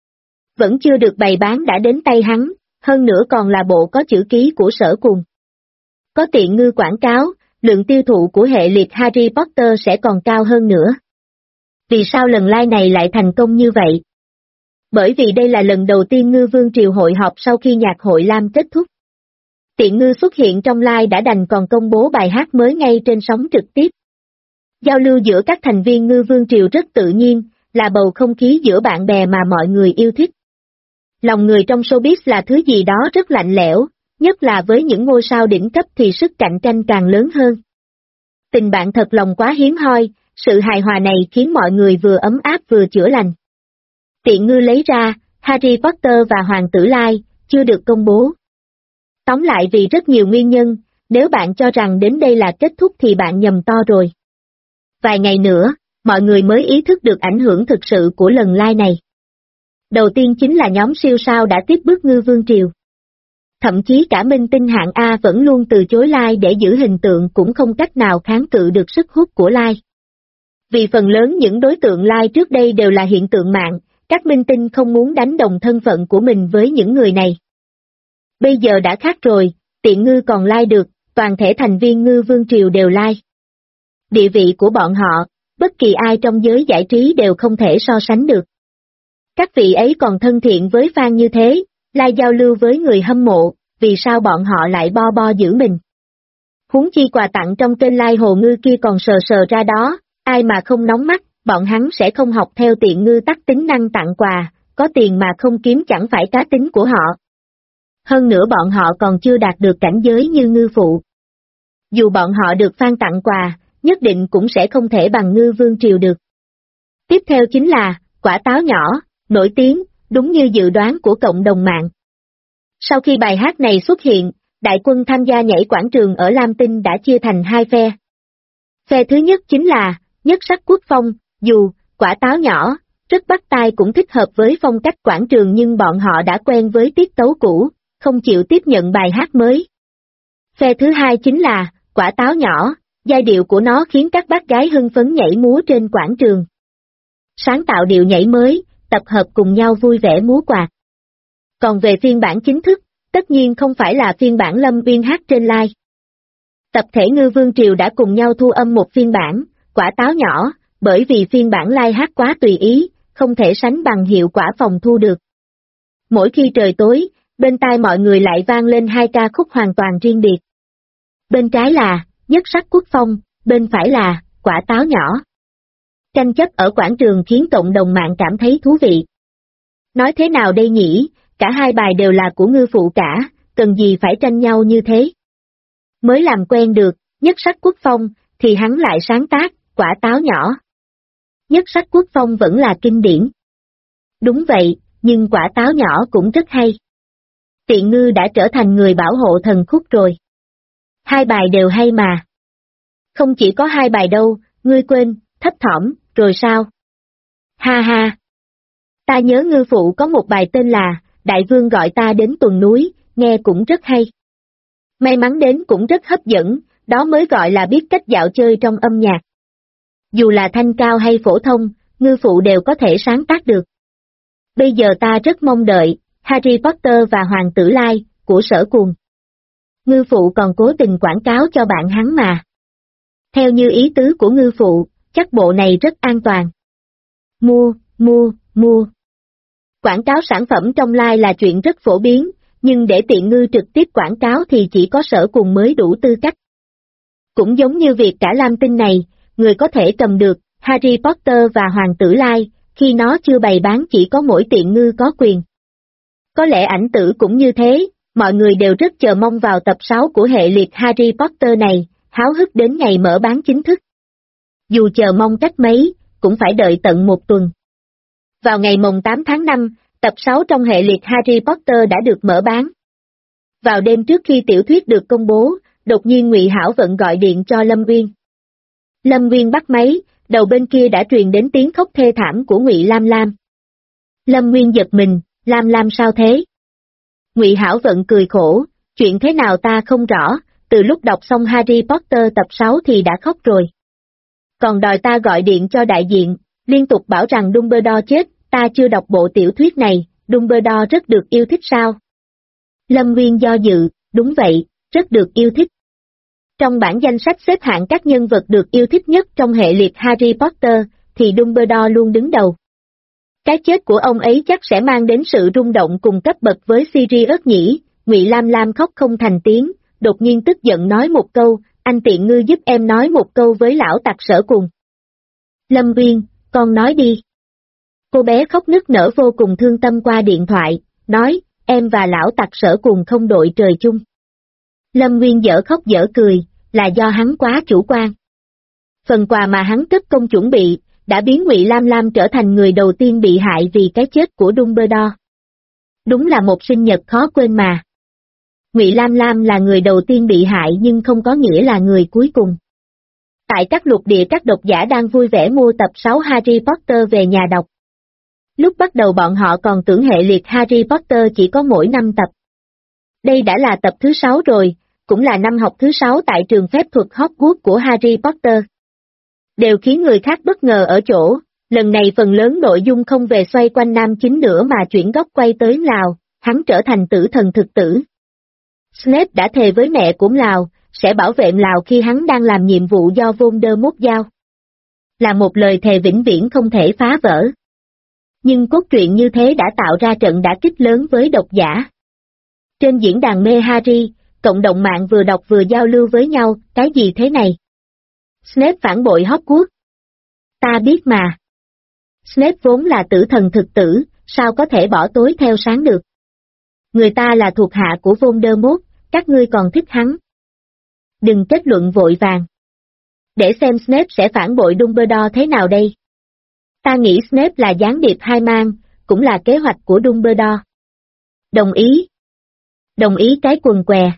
Vẫn chưa được bày bán đã đến tay hắn, hơn nữa còn là bộ có chữ ký của Sở Cùng. Có tiện ngư quảng cáo, lượng tiêu thụ của hệ liệt Harry Potter sẽ còn cao hơn nữa. Vì sao lần live này lại thành công như vậy? Bởi vì đây là lần đầu tiên Ngư Vương Triều hội họp sau khi nhạc hội Lam kết thúc. Tiện ngư xuất hiện trong live đã đành còn công bố bài hát mới ngay trên sóng trực tiếp. Giao lưu giữa các thành viên Ngư Vương Triều rất tự nhiên, là bầu không khí giữa bạn bè mà mọi người yêu thích. Lòng người trong showbiz là thứ gì đó rất lạnh lẽo, nhất là với những ngôi sao đỉnh cấp thì sức cạnh tranh càng lớn hơn. Tình bạn thật lòng quá hiếm hoi, sự hài hòa này khiến mọi người vừa ấm áp vừa chữa lành. Tiện ngư lấy ra, Harry Potter và Hoàng tử Lai, chưa được công bố. Tóm lại vì rất nhiều nguyên nhân, nếu bạn cho rằng đến đây là kết thúc thì bạn nhầm to rồi. Vài ngày nữa, mọi người mới ý thức được ảnh hưởng thực sự của lần live này. Đầu tiên chính là nhóm siêu sao đã tiếp bước Ngư Vương Triều. Thậm chí cả minh tinh hạng A vẫn luôn từ chối live để giữ hình tượng cũng không cách nào kháng cự được sức hút của live. Vì phần lớn những đối tượng live trước đây đều là hiện tượng mạng, các minh tinh không muốn đánh đồng thân phận của mình với những người này. Bây giờ đã khác rồi, tiện ngư còn live được, toàn thể thành viên Ngư Vương Triều đều live. Địa vị của bọn họ, bất kỳ ai trong giới giải trí đều không thể so sánh được. Các vị ấy còn thân thiện với fan như thế, live giao lưu với người hâm mộ, vì sao bọn họ lại bo bo giữ mình? Huống chi quà tặng trong kênh live Hồ Ngư kia còn sờ sờ ra đó, ai mà không nóng mắt, bọn hắn sẽ không học theo tiện ngư tắt tính năng tặng quà, có tiền mà không kiếm chẳng phải cá tính của họ. Hơn nữa bọn họ còn chưa đạt được cảnh giới như ngư phụ. Dù bọn họ được fan tặng quà, nhất định cũng sẽ không thể bằng Ngư Vương Triều được. Tiếp theo chính là, quả táo nhỏ, nổi tiếng, đúng như dự đoán của cộng đồng mạng. Sau khi bài hát này xuất hiện, đại quân tham gia nhảy quảng trường ở Lam Tinh đã chia thành hai phe. Phe thứ nhất chính là, Nhất Sắc Quốc Phong, dù, quả táo nhỏ, rất bắt tai cũng thích hợp với phong cách quảng trường nhưng bọn họ đã quen với tiết tấu cũ, không chịu tiếp nhận bài hát mới. Phe thứ hai chính là, quả táo nhỏ, giai điệu của nó khiến các bác gái hưng phấn nhảy múa trên quảng trường. Sáng tạo điệu nhảy mới, tập hợp cùng nhau vui vẻ múa quạt. Còn về phiên bản chính thức, tất nhiên không phải là phiên bản Lâm Uyên hát trên live. Tập thể Ngư Vương Triều đã cùng nhau thu âm một phiên bản, quả táo nhỏ, bởi vì phiên bản live hát quá tùy ý, không thể sánh bằng hiệu quả phòng thu được. Mỗi khi trời tối, bên tai mọi người lại vang lên hai ca khúc hoàn toàn riêng biệt. Bên trái là, Nhất Sắc Quốc Phong, bên phải là, quả táo nhỏ. Tranh chấp ở quảng trường khiến cộng đồng mạng cảm thấy thú vị. Nói thế nào đây nhỉ, cả hai bài đều là của ngư phụ cả, cần gì phải tranh nhau như thế. Mới làm quen được, Nhất Sắc Quốc Phong, thì hắn lại sáng tác, quả táo nhỏ. Nhất Sắc Quốc Phong vẫn là kinh điển. Đúng vậy, nhưng quả táo nhỏ cũng rất hay. Tiện ngư đã trở thành người bảo hộ thần khúc rồi. Hai bài đều hay mà. Không chỉ có hai bài đâu, ngươi quên, thấp thỏm, rồi sao? Ha ha. Ta nhớ ngư phụ có một bài tên là, Đại Vương gọi ta đến tuần núi, nghe cũng rất hay. May mắn đến cũng rất hấp dẫn, đó mới gọi là biết cách dạo chơi trong âm nhạc. Dù là thanh cao hay phổ thông, ngư phụ đều có thể sáng tác được. Bây giờ ta rất mong đợi, Harry Potter và Hoàng tử Lai, của Sở Cuồng. Ngư phụ còn cố tình quảng cáo cho bạn hắn mà. Theo như ý tứ của ngư phụ, chắc bộ này rất an toàn. Mua. Quảng cáo sản phẩm trong live là chuyện rất phổ biến, nhưng để tiện ngư trực tiếp quảng cáo thì chỉ có Sở Cùng mới đủ tư cách. Cũng giống như việc cả lam tinh này, người có thể cầm được Harry Potter và Hoàng Tử Lai, khi nó chưa bày bán chỉ có mỗi tiện ngư có quyền. Có lẽ ảnh tử cũng như thế, mọi người đều rất chờ mong vào tập 6 của hệ liệt Harry Potter này, háo hức đến ngày mở bán chính thức. Dù chờ mong cách mấy, cũng phải đợi tận một tuần. Vào ngày mùng 8 tháng 5, tập 6 trong hệ liệt Harry Potter đã được mở bán. Vào đêm trước khi tiểu thuyết được công bố, đột nhiên Ngụy Hảo Vận gọi điện cho Lâm Uyên. Lâm Uyên bắt máy, đầu bên kia đã truyền đến tiếng khóc thê thảm của Ngụy Lam Lam. Lâm Uyên giật mình, Lam Lam sao thế? Ngụy Hảo Vận cười khổ, chuyện thế nào ta không rõ, từ lúc đọc xong Harry Potter tập 6 thì đã khóc rồi. Còn đòi ta gọi điện cho đại diện, liên tục bảo rằng Dumbledore chết, ta chưa đọc bộ tiểu thuyết này, Dumbledore rất được yêu thích sao? Lâm Uyên do dự, đúng vậy, rất được yêu thích. Trong bảng danh sách xếp hạng các nhân vật được yêu thích nhất trong hệ liệt Harry Potter, thì Dumbledore luôn đứng đầu. Cái chết của ông ấy chắc sẽ mang đến sự rung động cùng cấp bậc với Sirius nhỉ, Ngụy Lam Lam khóc không thành tiếng, đột nhiên tức giận nói một câu, anh tiện ngư giúp em nói một câu với lão tặc Sở Cùng. Lâm Uyên, con nói đi. Cô bé khóc nức nở vô cùng thương tâm qua điện thoại, nói, em và lão tặc Sở Cùng không đội trời chung. Lâm Uyên dở khóc dở cười, là do hắn quá chủ quan. Phần quà mà hắn cất công chuẩn bị, đã biến Ngụy Lam Lam trở thành người đầu tiên bị hại vì cái chết của Dumbledore. Đúng là một sinh nhật khó quên mà. Ngụy Lam Lam là người đầu tiên bị hại nhưng không có nghĩa là người cuối cùng. Tại các lục địa các độc giả đang vui vẻ mua tập 6 Harry Potter về nhà đọc. Lúc bắt đầu bọn họ còn tưởng hệ liệt Harry Potter chỉ có mỗi 5 tập. Đây đã là tập thứ 6 rồi, cũng là năm học thứ 6 tại trường phép thuật Hogwarts của Harry Potter. Đều khiến người khác bất ngờ ở chỗ, lần này phần lớn nội dung không về xoay quanh nam chính nữa mà chuyển góc quay tới Lào, hắn trở thành tử thần thực tử. Snape đã thề với mẹ của Lào, sẽ bảo vệ Lào khi hắn đang làm nhiệm vụ do Voldemort giao. Là một lời thề vĩnh viễn không thể phá vỡ. Nhưng cốt truyện như thế đã tạo ra trận đả kích lớn với độc giả. Trên diễn đàn mê Harry, cộng đồng mạng vừa đọc vừa giao lưu với nhau, cái gì thế này? Snape phản bội Hogwarts. Ta biết mà. Snape vốn là tử thần thực tử, sao có thể bỏ tối theo sáng được? Người ta là thuộc hạ của Voldemort, các ngươi còn thích hắn. Đừng kết luận vội vàng. Để xem Snape sẽ phản bội Dumbledore thế nào đây? Ta nghĩ Snape là gián điệp hai mang, cũng là kế hoạch của Dumbledore. Đồng ý. Đồng ý cái quần què.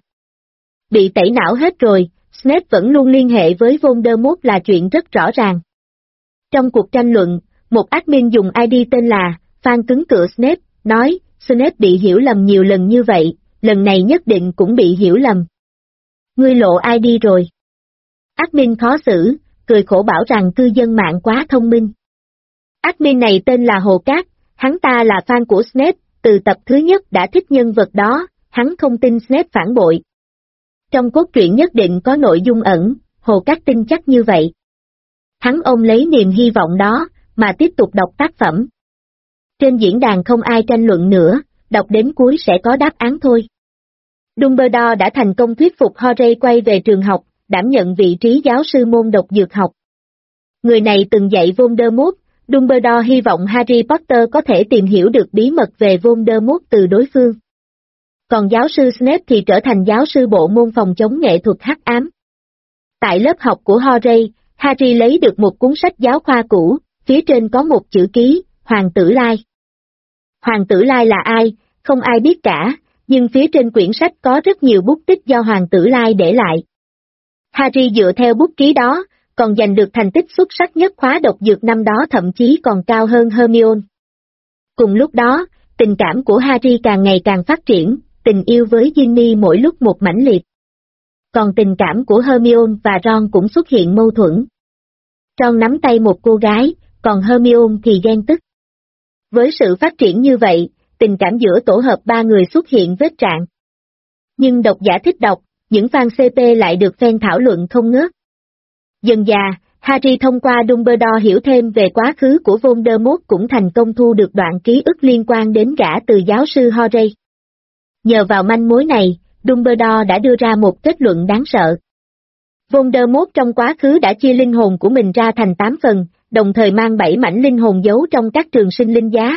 Bị tẩy não hết rồi, Snape vẫn luôn liên hệ với Voldemort là chuyện rất rõ ràng. Trong cuộc tranh luận, một admin dùng ID tên là fan cứng cựa Snape, nói, Snape bị hiểu lầm nhiều lần như vậy, lần này nhất định cũng bị hiểu lầm. Ngươi lộ ID rồi. Admin khó xử, cười khổ bảo rằng cư dân mạng quá thông minh. Admin này tên là Hồ Cát, hắn ta là fan của Snape, từ tập thứ nhất đã thích nhân vật đó, hắn không tin Snape phản bội. Trong cốt truyện nhất định có nội dung ẩn, Hồ Cát tin chắc như vậy. Hắn ôm lấy niềm hy vọng đó, mà tiếp tục đọc tác phẩm. Trên diễn đàn không ai tranh luận nữa, đọc đến cuối sẽ có đáp án thôi. Dumbledore đã thành công thuyết phục Harry quay về trường học, đảm nhận vị trí giáo sư môn độc dược học. Người này từng dạy Voldemort, Dumbledore hy vọng Harry Potter có thể tìm hiểu được bí mật về Voldemort từ đối phương. Còn giáo sư Snape thì trở thành giáo sư bộ môn phòng chống nghệ thuật hắc ám. Tại lớp học của Harry lấy được một cuốn sách giáo khoa cũ, phía trên có một chữ ký, Hoàng Tử Lai. Hoàng Tử Lai là ai, không ai biết cả, nhưng phía trên quyển sách có rất nhiều bút tích do Hoàng Tử Lai để lại. Harry dựa theo bút ký đó, còn giành được thành tích xuất sắc nhất khóa độc dược năm đó, thậm chí còn cao hơn Hermione. Cùng lúc đó, tình cảm của Harry càng ngày càng phát triển, tình yêu với Ginny mỗi lúc một mãnh liệt. Còn tình cảm của Hermione và Ron cũng xuất hiện mâu thuẫn. Ron nắm tay một cô gái, còn Hermione thì ghen tức. Với sự phát triển như vậy, tình cảm giữa tổ hợp ba người xuất hiện vết rạn. Nhưng độc giả thích đọc, những fan CP lại được fan thảo luận không ngớt. Dần dà, Harry thông qua Dumbledore hiểu thêm về quá khứ của Voldemort, cũng thành công thu được đoạn ký ức liên quan đến gã từ giáo sư Harry. Nhờ vào manh mối này, Dumbledore đã đưa ra một kết luận đáng sợ. Voldemort trong quá khứ đã chia linh hồn của mình ra thành 8 phần, đồng thời mang 7 mảnh linh hồn giấu trong các trường sinh linh giá.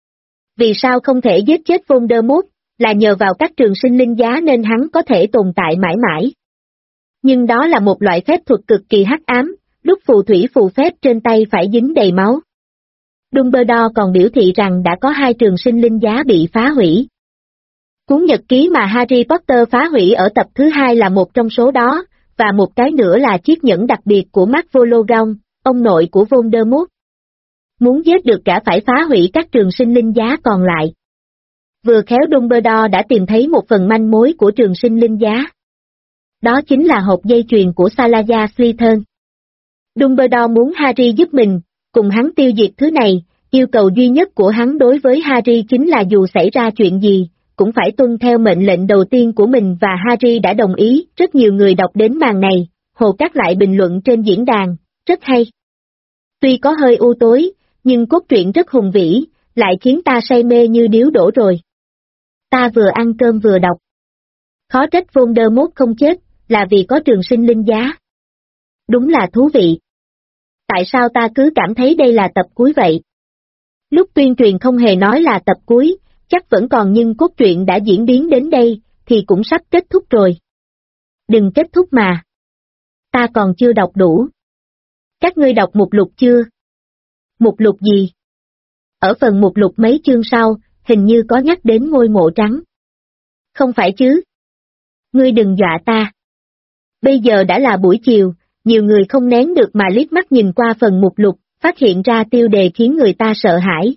Vì sao không thể giết chết Voldemort, là nhờ vào các trường sinh linh giá nên hắn có thể tồn tại mãi mãi. Nhưng đó là một loại phép thuật cực kỳ hắc ám, lúc phù thủy phù phép trên tay phải dính đầy máu. Dumbledore còn biểu thị rằng đã có 2 trường sinh linh giá bị phá hủy. Cuốn nhật ký mà Harry Potter phá hủy ở tập thứ 2 là một trong số đó, và một cái nữa là chiếc nhẫn đặc biệt của McGonagall, ông nội của Voldemort. Muốn giết được cả phải phá hủy các trường sinh linh giá còn lại. Vừa khéo Dumbledore đã tìm thấy một phần manh mối của trường sinh linh giá. Đó chính là hộp dây chuyền của Salazar Slytherin. Dumbledore muốn Harry giúp mình, cùng hắn tiêu diệt thứ này, yêu cầu duy nhất của hắn đối với Harry chính là dù xảy ra chuyện gì, cũng phải tuân theo mệnh lệnh đầu tiên của mình và Harry đã đồng ý. Rất nhiều người đọc đến màn này, Hồ Cát lại bình luận trên diễn đàn, rất hay. Tuy có hơi u tối, nhưng cốt truyện rất hùng vĩ, lại khiến ta say mê như điếu đổ rồi. Ta vừa ăn cơm vừa đọc. Khó trách Voldemort không chết, là vì có trường sinh linh giá. Đúng là thú vị. Tại sao ta cứ cảm thấy đây là tập cuối vậy? Lúc tuyên truyền không hề nói là tập cuối, chắc vẫn còn nhưng cốt truyện đã diễn biến đến đây, thì cũng sắp kết thúc rồi. Đừng kết thúc mà. Ta còn chưa đọc đủ. Các ngươi đọc mục lục chưa? Mục lục gì? Ở phần mục lục mấy chương sau, hình như có nhắc đến ngôi mộ trắng. Không phải chứ? Ngươi đừng dọa ta. Bây giờ đã là buổi chiều, nhiều người không nén được mà liếc mắt nhìn qua phần mục lục, phát hiện ra tiêu đề khiến người ta sợ hãi.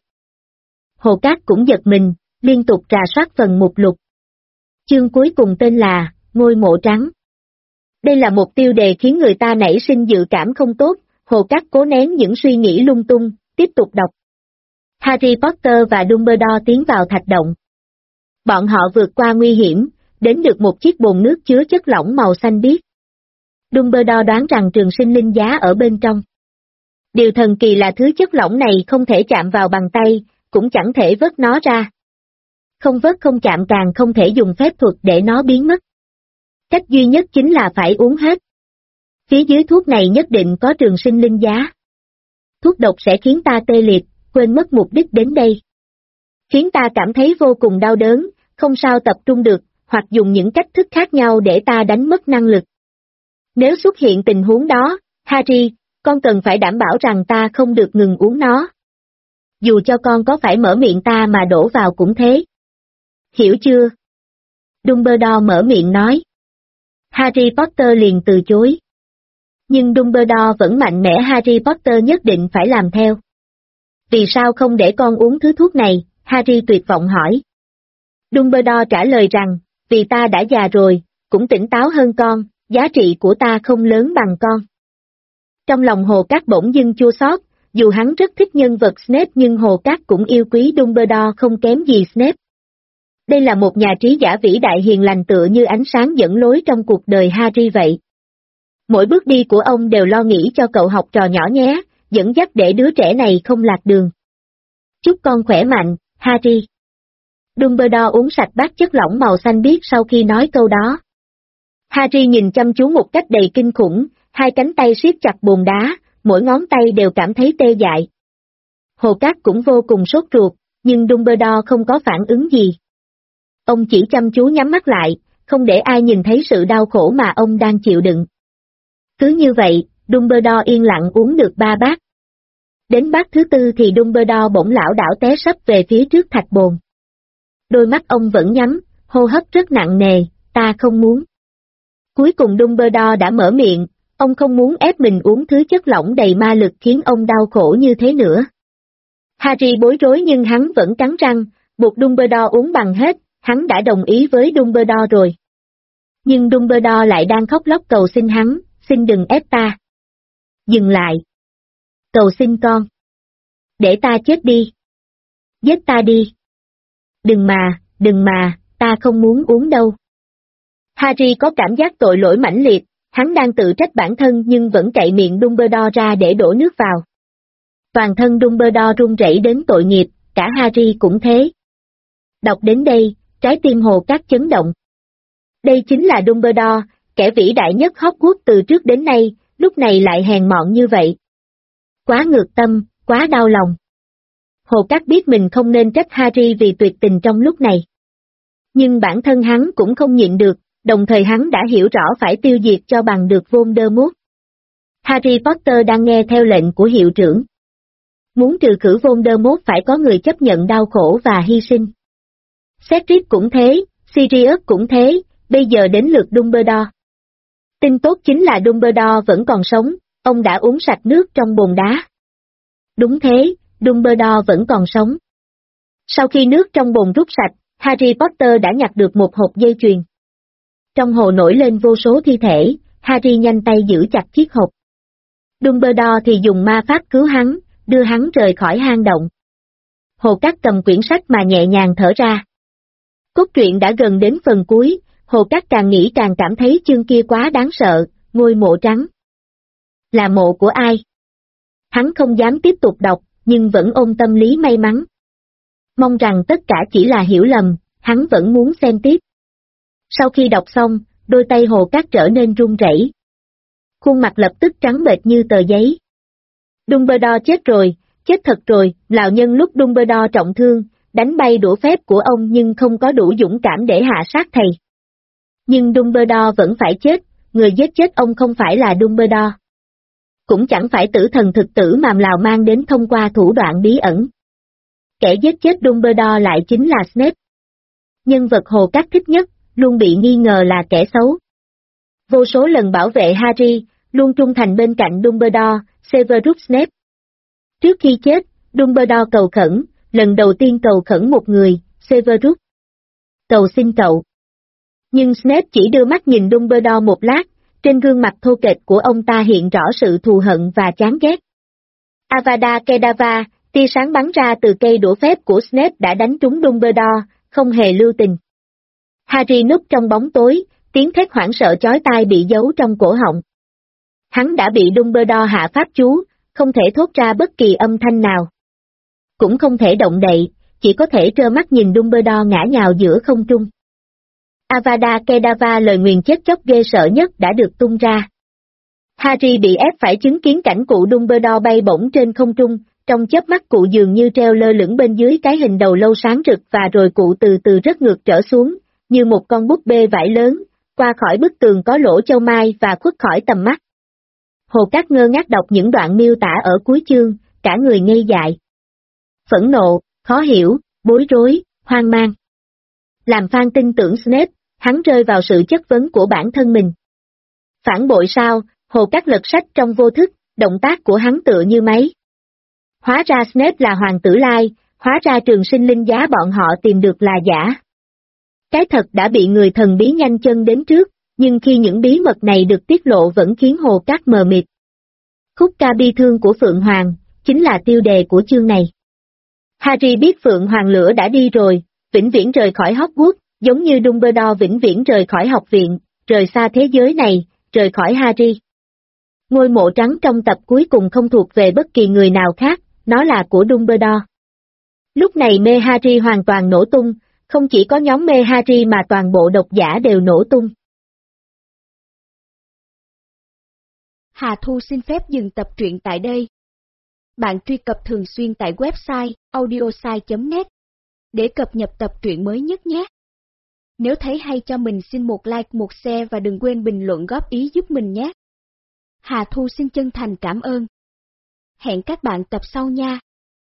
Hồ Cát cũng giật mình, liên tục rà soát phần mục lục. Chương cuối cùng tên là Ngôi mộ trắng. Đây là một tiêu đề khiến người ta nảy sinh dự cảm không tốt, Hồ Cát cố nén những suy nghĩ lung tung, tiếp tục đọc. Harry Potter và Dumbledore tiến vào thạch động. Bọn họ vượt qua nguy hiểm, đến được một chiếc bồn nước chứa chất lỏng màu xanh biếc. Dumbledore đoán rằng trường sinh linh giá ở bên trong. Điều thần kỳ là thứ chất lỏng này không thể chạm vào bằng tay, cũng chẳng thể vớt nó ra. Không vớt không chạm càng không thể dùng phép thuật để nó biến mất. Cách duy nhất chính là phải uống hết. Phía dưới thuốc này nhất định có trường sinh linh giá. Thuốc độc sẽ khiến ta tê liệt, quên mất mục đích đến đây. Khiến ta cảm thấy vô cùng đau đớn, không sao tập trung được, hoặc dùng những cách thức khác nhau để ta đánh mất năng lực. Nếu xuất hiện tình huống đó, Harry, con cần phải đảm bảo rằng ta không được ngừng uống nó. Dù cho con có phải mở miệng ta mà đổ vào cũng thế. Hiểu chưa? Dumbledore mở miệng nói. Harry Potter liền từ chối. Nhưng Dumbledore vẫn mạnh mẽ Harry Potter nhất định phải làm theo. Vì sao không để con uống thứ thuốc này? Harry tuyệt vọng hỏi. Dumbledore trả lời rằng, vì ta đã già rồi, cũng tỉnh táo hơn con, giá trị của ta không lớn bằng con. Trong lòng Hồ Cát bỗng dưng chua xót, dù hắn rất thích nhân vật Snape nhưng Hồ Cát cũng yêu quý Dumbledore không kém gì Snape. Đây là một nhà trí giả vĩ đại hiền lành tựa như ánh sáng dẫn lối trong cuộc đời Harry vậy. Mỗi bước đi của ông đều lo nghĩ cho cậu học trò nhỏ nhé, dẫn dắt để đứa trẻ này không lạc đường. Chúc con khỏe mạnh, Harry. Dumbledore uống sạch bát chất lỏng màu xanh biếc sau khi nói câu đó. Harry nhìn chăm chú một cách đầy kinh khủng, hai cánh tay siết chặt bồn đá, mỗi ngón tay đều cảm thấy tê dại. Hồ Cát cũng vô cùng sốt ruột, nhưng Dumbledore không có phản ứng gì. Ông chỉ chăm chú nhắm mắt lại, không để ai nhìn thấy sự đau khổ mà ông đang chịu đựng. Cứ như vậy, Dumbledore yên lặng uống được 3 bát. Đến bát thứ 4 thì Dumbledore bỗng lảo đảo té sấp về phía trước thạch bồn. Đôi mắt ông vẫn nhắm, hô hấp rất nặng nề, ta không muốn. Cuối cùng Dumbledore đã mở miệng, ông không muốn ép mình uống thứ chất lỏng đầy ma lực khiến ông đau khổ như thế nữa. Harry bối rối nhưng hắn vẫn cắn răng, buộc Dumbledore uống bằng hết, hắn đã đồng ý với Dumbledore rồi. Nhưng Dumbledore lại đang khóc lóc cầu xin hắn, xin đừng ép ta. Dừng lại. Cầu xin con. Để ta chết đi. Giết ta đi. Đừng mà, ta không muốn uống đâu. Harry có cảm giác tội lỗi mãnh liệt, hắn đang tự trách bản thân nhưng vẫn cậy miệng Dumbledore ra để đổ nước vào. Toàn thân Dumbledore run rẩy đến tội nghiệp, cả Harry cũng thế. Đọc đến đây, Trái tim Hồ Cát chấn động. Đây chính là Dumbledore, kẻ vĩ đại nhất Hogwarts từ trước đến nay, lúc này lại hèn mọn như vậy. Quá ngược tâm, quá đau lòng. Hồ Cát biết mình không nên trách Harry vì tuyệt tình trong lúc này. Nhưng bản thân hắn cũng không nhịn được, đồng thời hắn đã hiểu rõ phải tiêu diệt cho bằng được Voldemort. Harry Potter đang nghe theo lệnh của hiệu trưởng. Muốn trừ khử Voldemort phải có người chấp nhận đau khổ và hy sinh. Cedric cũng thế, Sirius cũng thế, bây giờ đến lượt Dumbledore. Tin tốt chính là Dumbledore vẫn còn sống, ông đã uống sạch nước trong bồn đá. Đúng thế, Dumbledore vẫn còn sống. Sau khi nước trong bồn rút sạch, Harry Potter đã nhặt được một hộp dây chuyền. Trong hồ nổi lên vô số thi thể, Harry nhanh tay giữ chặt chiếc hộp. Dumbledore thì dùng ma pháp cứu hắn, đưa hắn rời khỏi hang động. Hồ Cát cầm quyển sách mà nhẹ nhàng thở ra. Cốt truyện đã gần đến phần cuối, Hồ Cát càng nghĩ càng cảm thấy chương kia quá đáng sợ, ngôi mộ trắng. Là mộ của ai? Hắn không dám tiếp tục đọc, nhưng vẫn ôm tâm lý may mắn. Mong rằng tất cả chỉ là hiểu lầm, hắn vẫn muốn xem tiếp. Sau khi đọc xong, đôi tay Hồ Cát trở nên run rẩy. Khuôn mặt lập tức trắng bệch như tờ giấy. Dumbledore chết rồi, chết thật rồi, lão nhân lúc Dumbledore trọng thương, đánh bay đũa phép của ông nhưng không có đủ dũng cảm để hạ sát thầy. Nhưng Dumbledore vẫn phải chết, người giết chết ông không phải là Dumbledore. Cũng chẳng phải tử thần thực tử mà lão mang đến thông qua thủ đoạn bí ẩn. Kẻ giết chết Dumbledore lại chính là Snape. Nhân vật Hồ Cát thích nhất, luôn bị nghi ngờ là kẻ xấu. Vô số lần bảo vệ Harry, luôn trung thành bên cạnh Dumbledore, Severus Snape. Trước khi chết, Dumbledore cầu khẩn, lần đầu tiên cầu khẩn một người, Severus. Cầu xin cậu. Nhưng Snape chỉ đưa mắt nhìn Dumbledore một lát, trên gương mặt thô kệch của ông ta hiện rõ sự thù hận và chán ghét. Avada Kedavra, tia sáng bắn ra từ cây đũa phép của Snape đã đánh trúng Dumbledore, không hề lưu tình. Harry núp trong bóng tối, tiếng thét hoảng sợ chói tai bị giấu trong cổ họng. Hắn đã bị Dumbledore hạ pháp chú, không thể thốt ra bất kỳ âm thanh nào. Cũng không thể động đậy, chỉ có thể trơ mắt nhìn Dumbledore ngã nhào giữa không trung. Avada Kedavra, lời nguyền chết chóc ghê sợ nhất đã được tung ra. Harry bị ép phải chứng kiến cảnh cụ Dumbledore bay bổng trên không trung, trong chớp mắt cụ dường như treo lơ lửng bên dưới cái hình đầu lâu sáng rực và rồi cụ từ từ rớt ngược trở xuống, như một con búp bê vải lớn, qua khỏi bức tường có lỗ châu mai và khuất khỏi tầm mắt. Hồ Cát ngơ ngác đọc những đoạn miêu tả ở cuối chương, cả người ngây dại. Phẫn nộ, khó hiểu, bối rối, hoang mang. Làm Phan tin tưởng Snape, hắn rơi vào sự chất vấn của bản thân mình. Phản bội sao? Hồ Cát lật sách trong vô thức, động tác của hắn tựa như máy. Hóa ra Snape là Hoàng Tử Lai, hóa ra trường sinh linh giá bọn họ tìm được là giả. Cái thật đã bị người thần bí nhanh chân đến trước, nhưng khi những bí mật này được tiết lộ vẫn khiến Hồ Cát mờ mịt. Khúc ca bi thương của Phượng Hoàng, chính là tiêu đề của chương này. Harry biết Phượng Hoàng lửa đã đi rồi, vĩnh viễn rời khỏi Hogwarts, giống như Dumbledore vĩnh viễn rời khỏi học viện, rời xa thế giới này, rời khỏi Harry. Ngôi mộ trắng trong tập cuối cùng không thuộc về bất kỳ người nào khác, nó là của Dumbledore. Lúc này mê Harry hoàn toàn nổ tung, không chỉ có nhóm mê Harry mà toàn bộ độc giả đều nổ tung. Hà Thu xin phép dừng tập truyện tại đây. Bạn truy cập thường xuyên tại website audiosai.net để cập nhật tập truyện mới nhất nhé. Nếu thấy hay cho mình xin một like, một share và đừng quên bình luận góp ý giúp mình nhé. Hà Thu xin chân thành cảm ơn. Hẹn các bạn tập sau nha.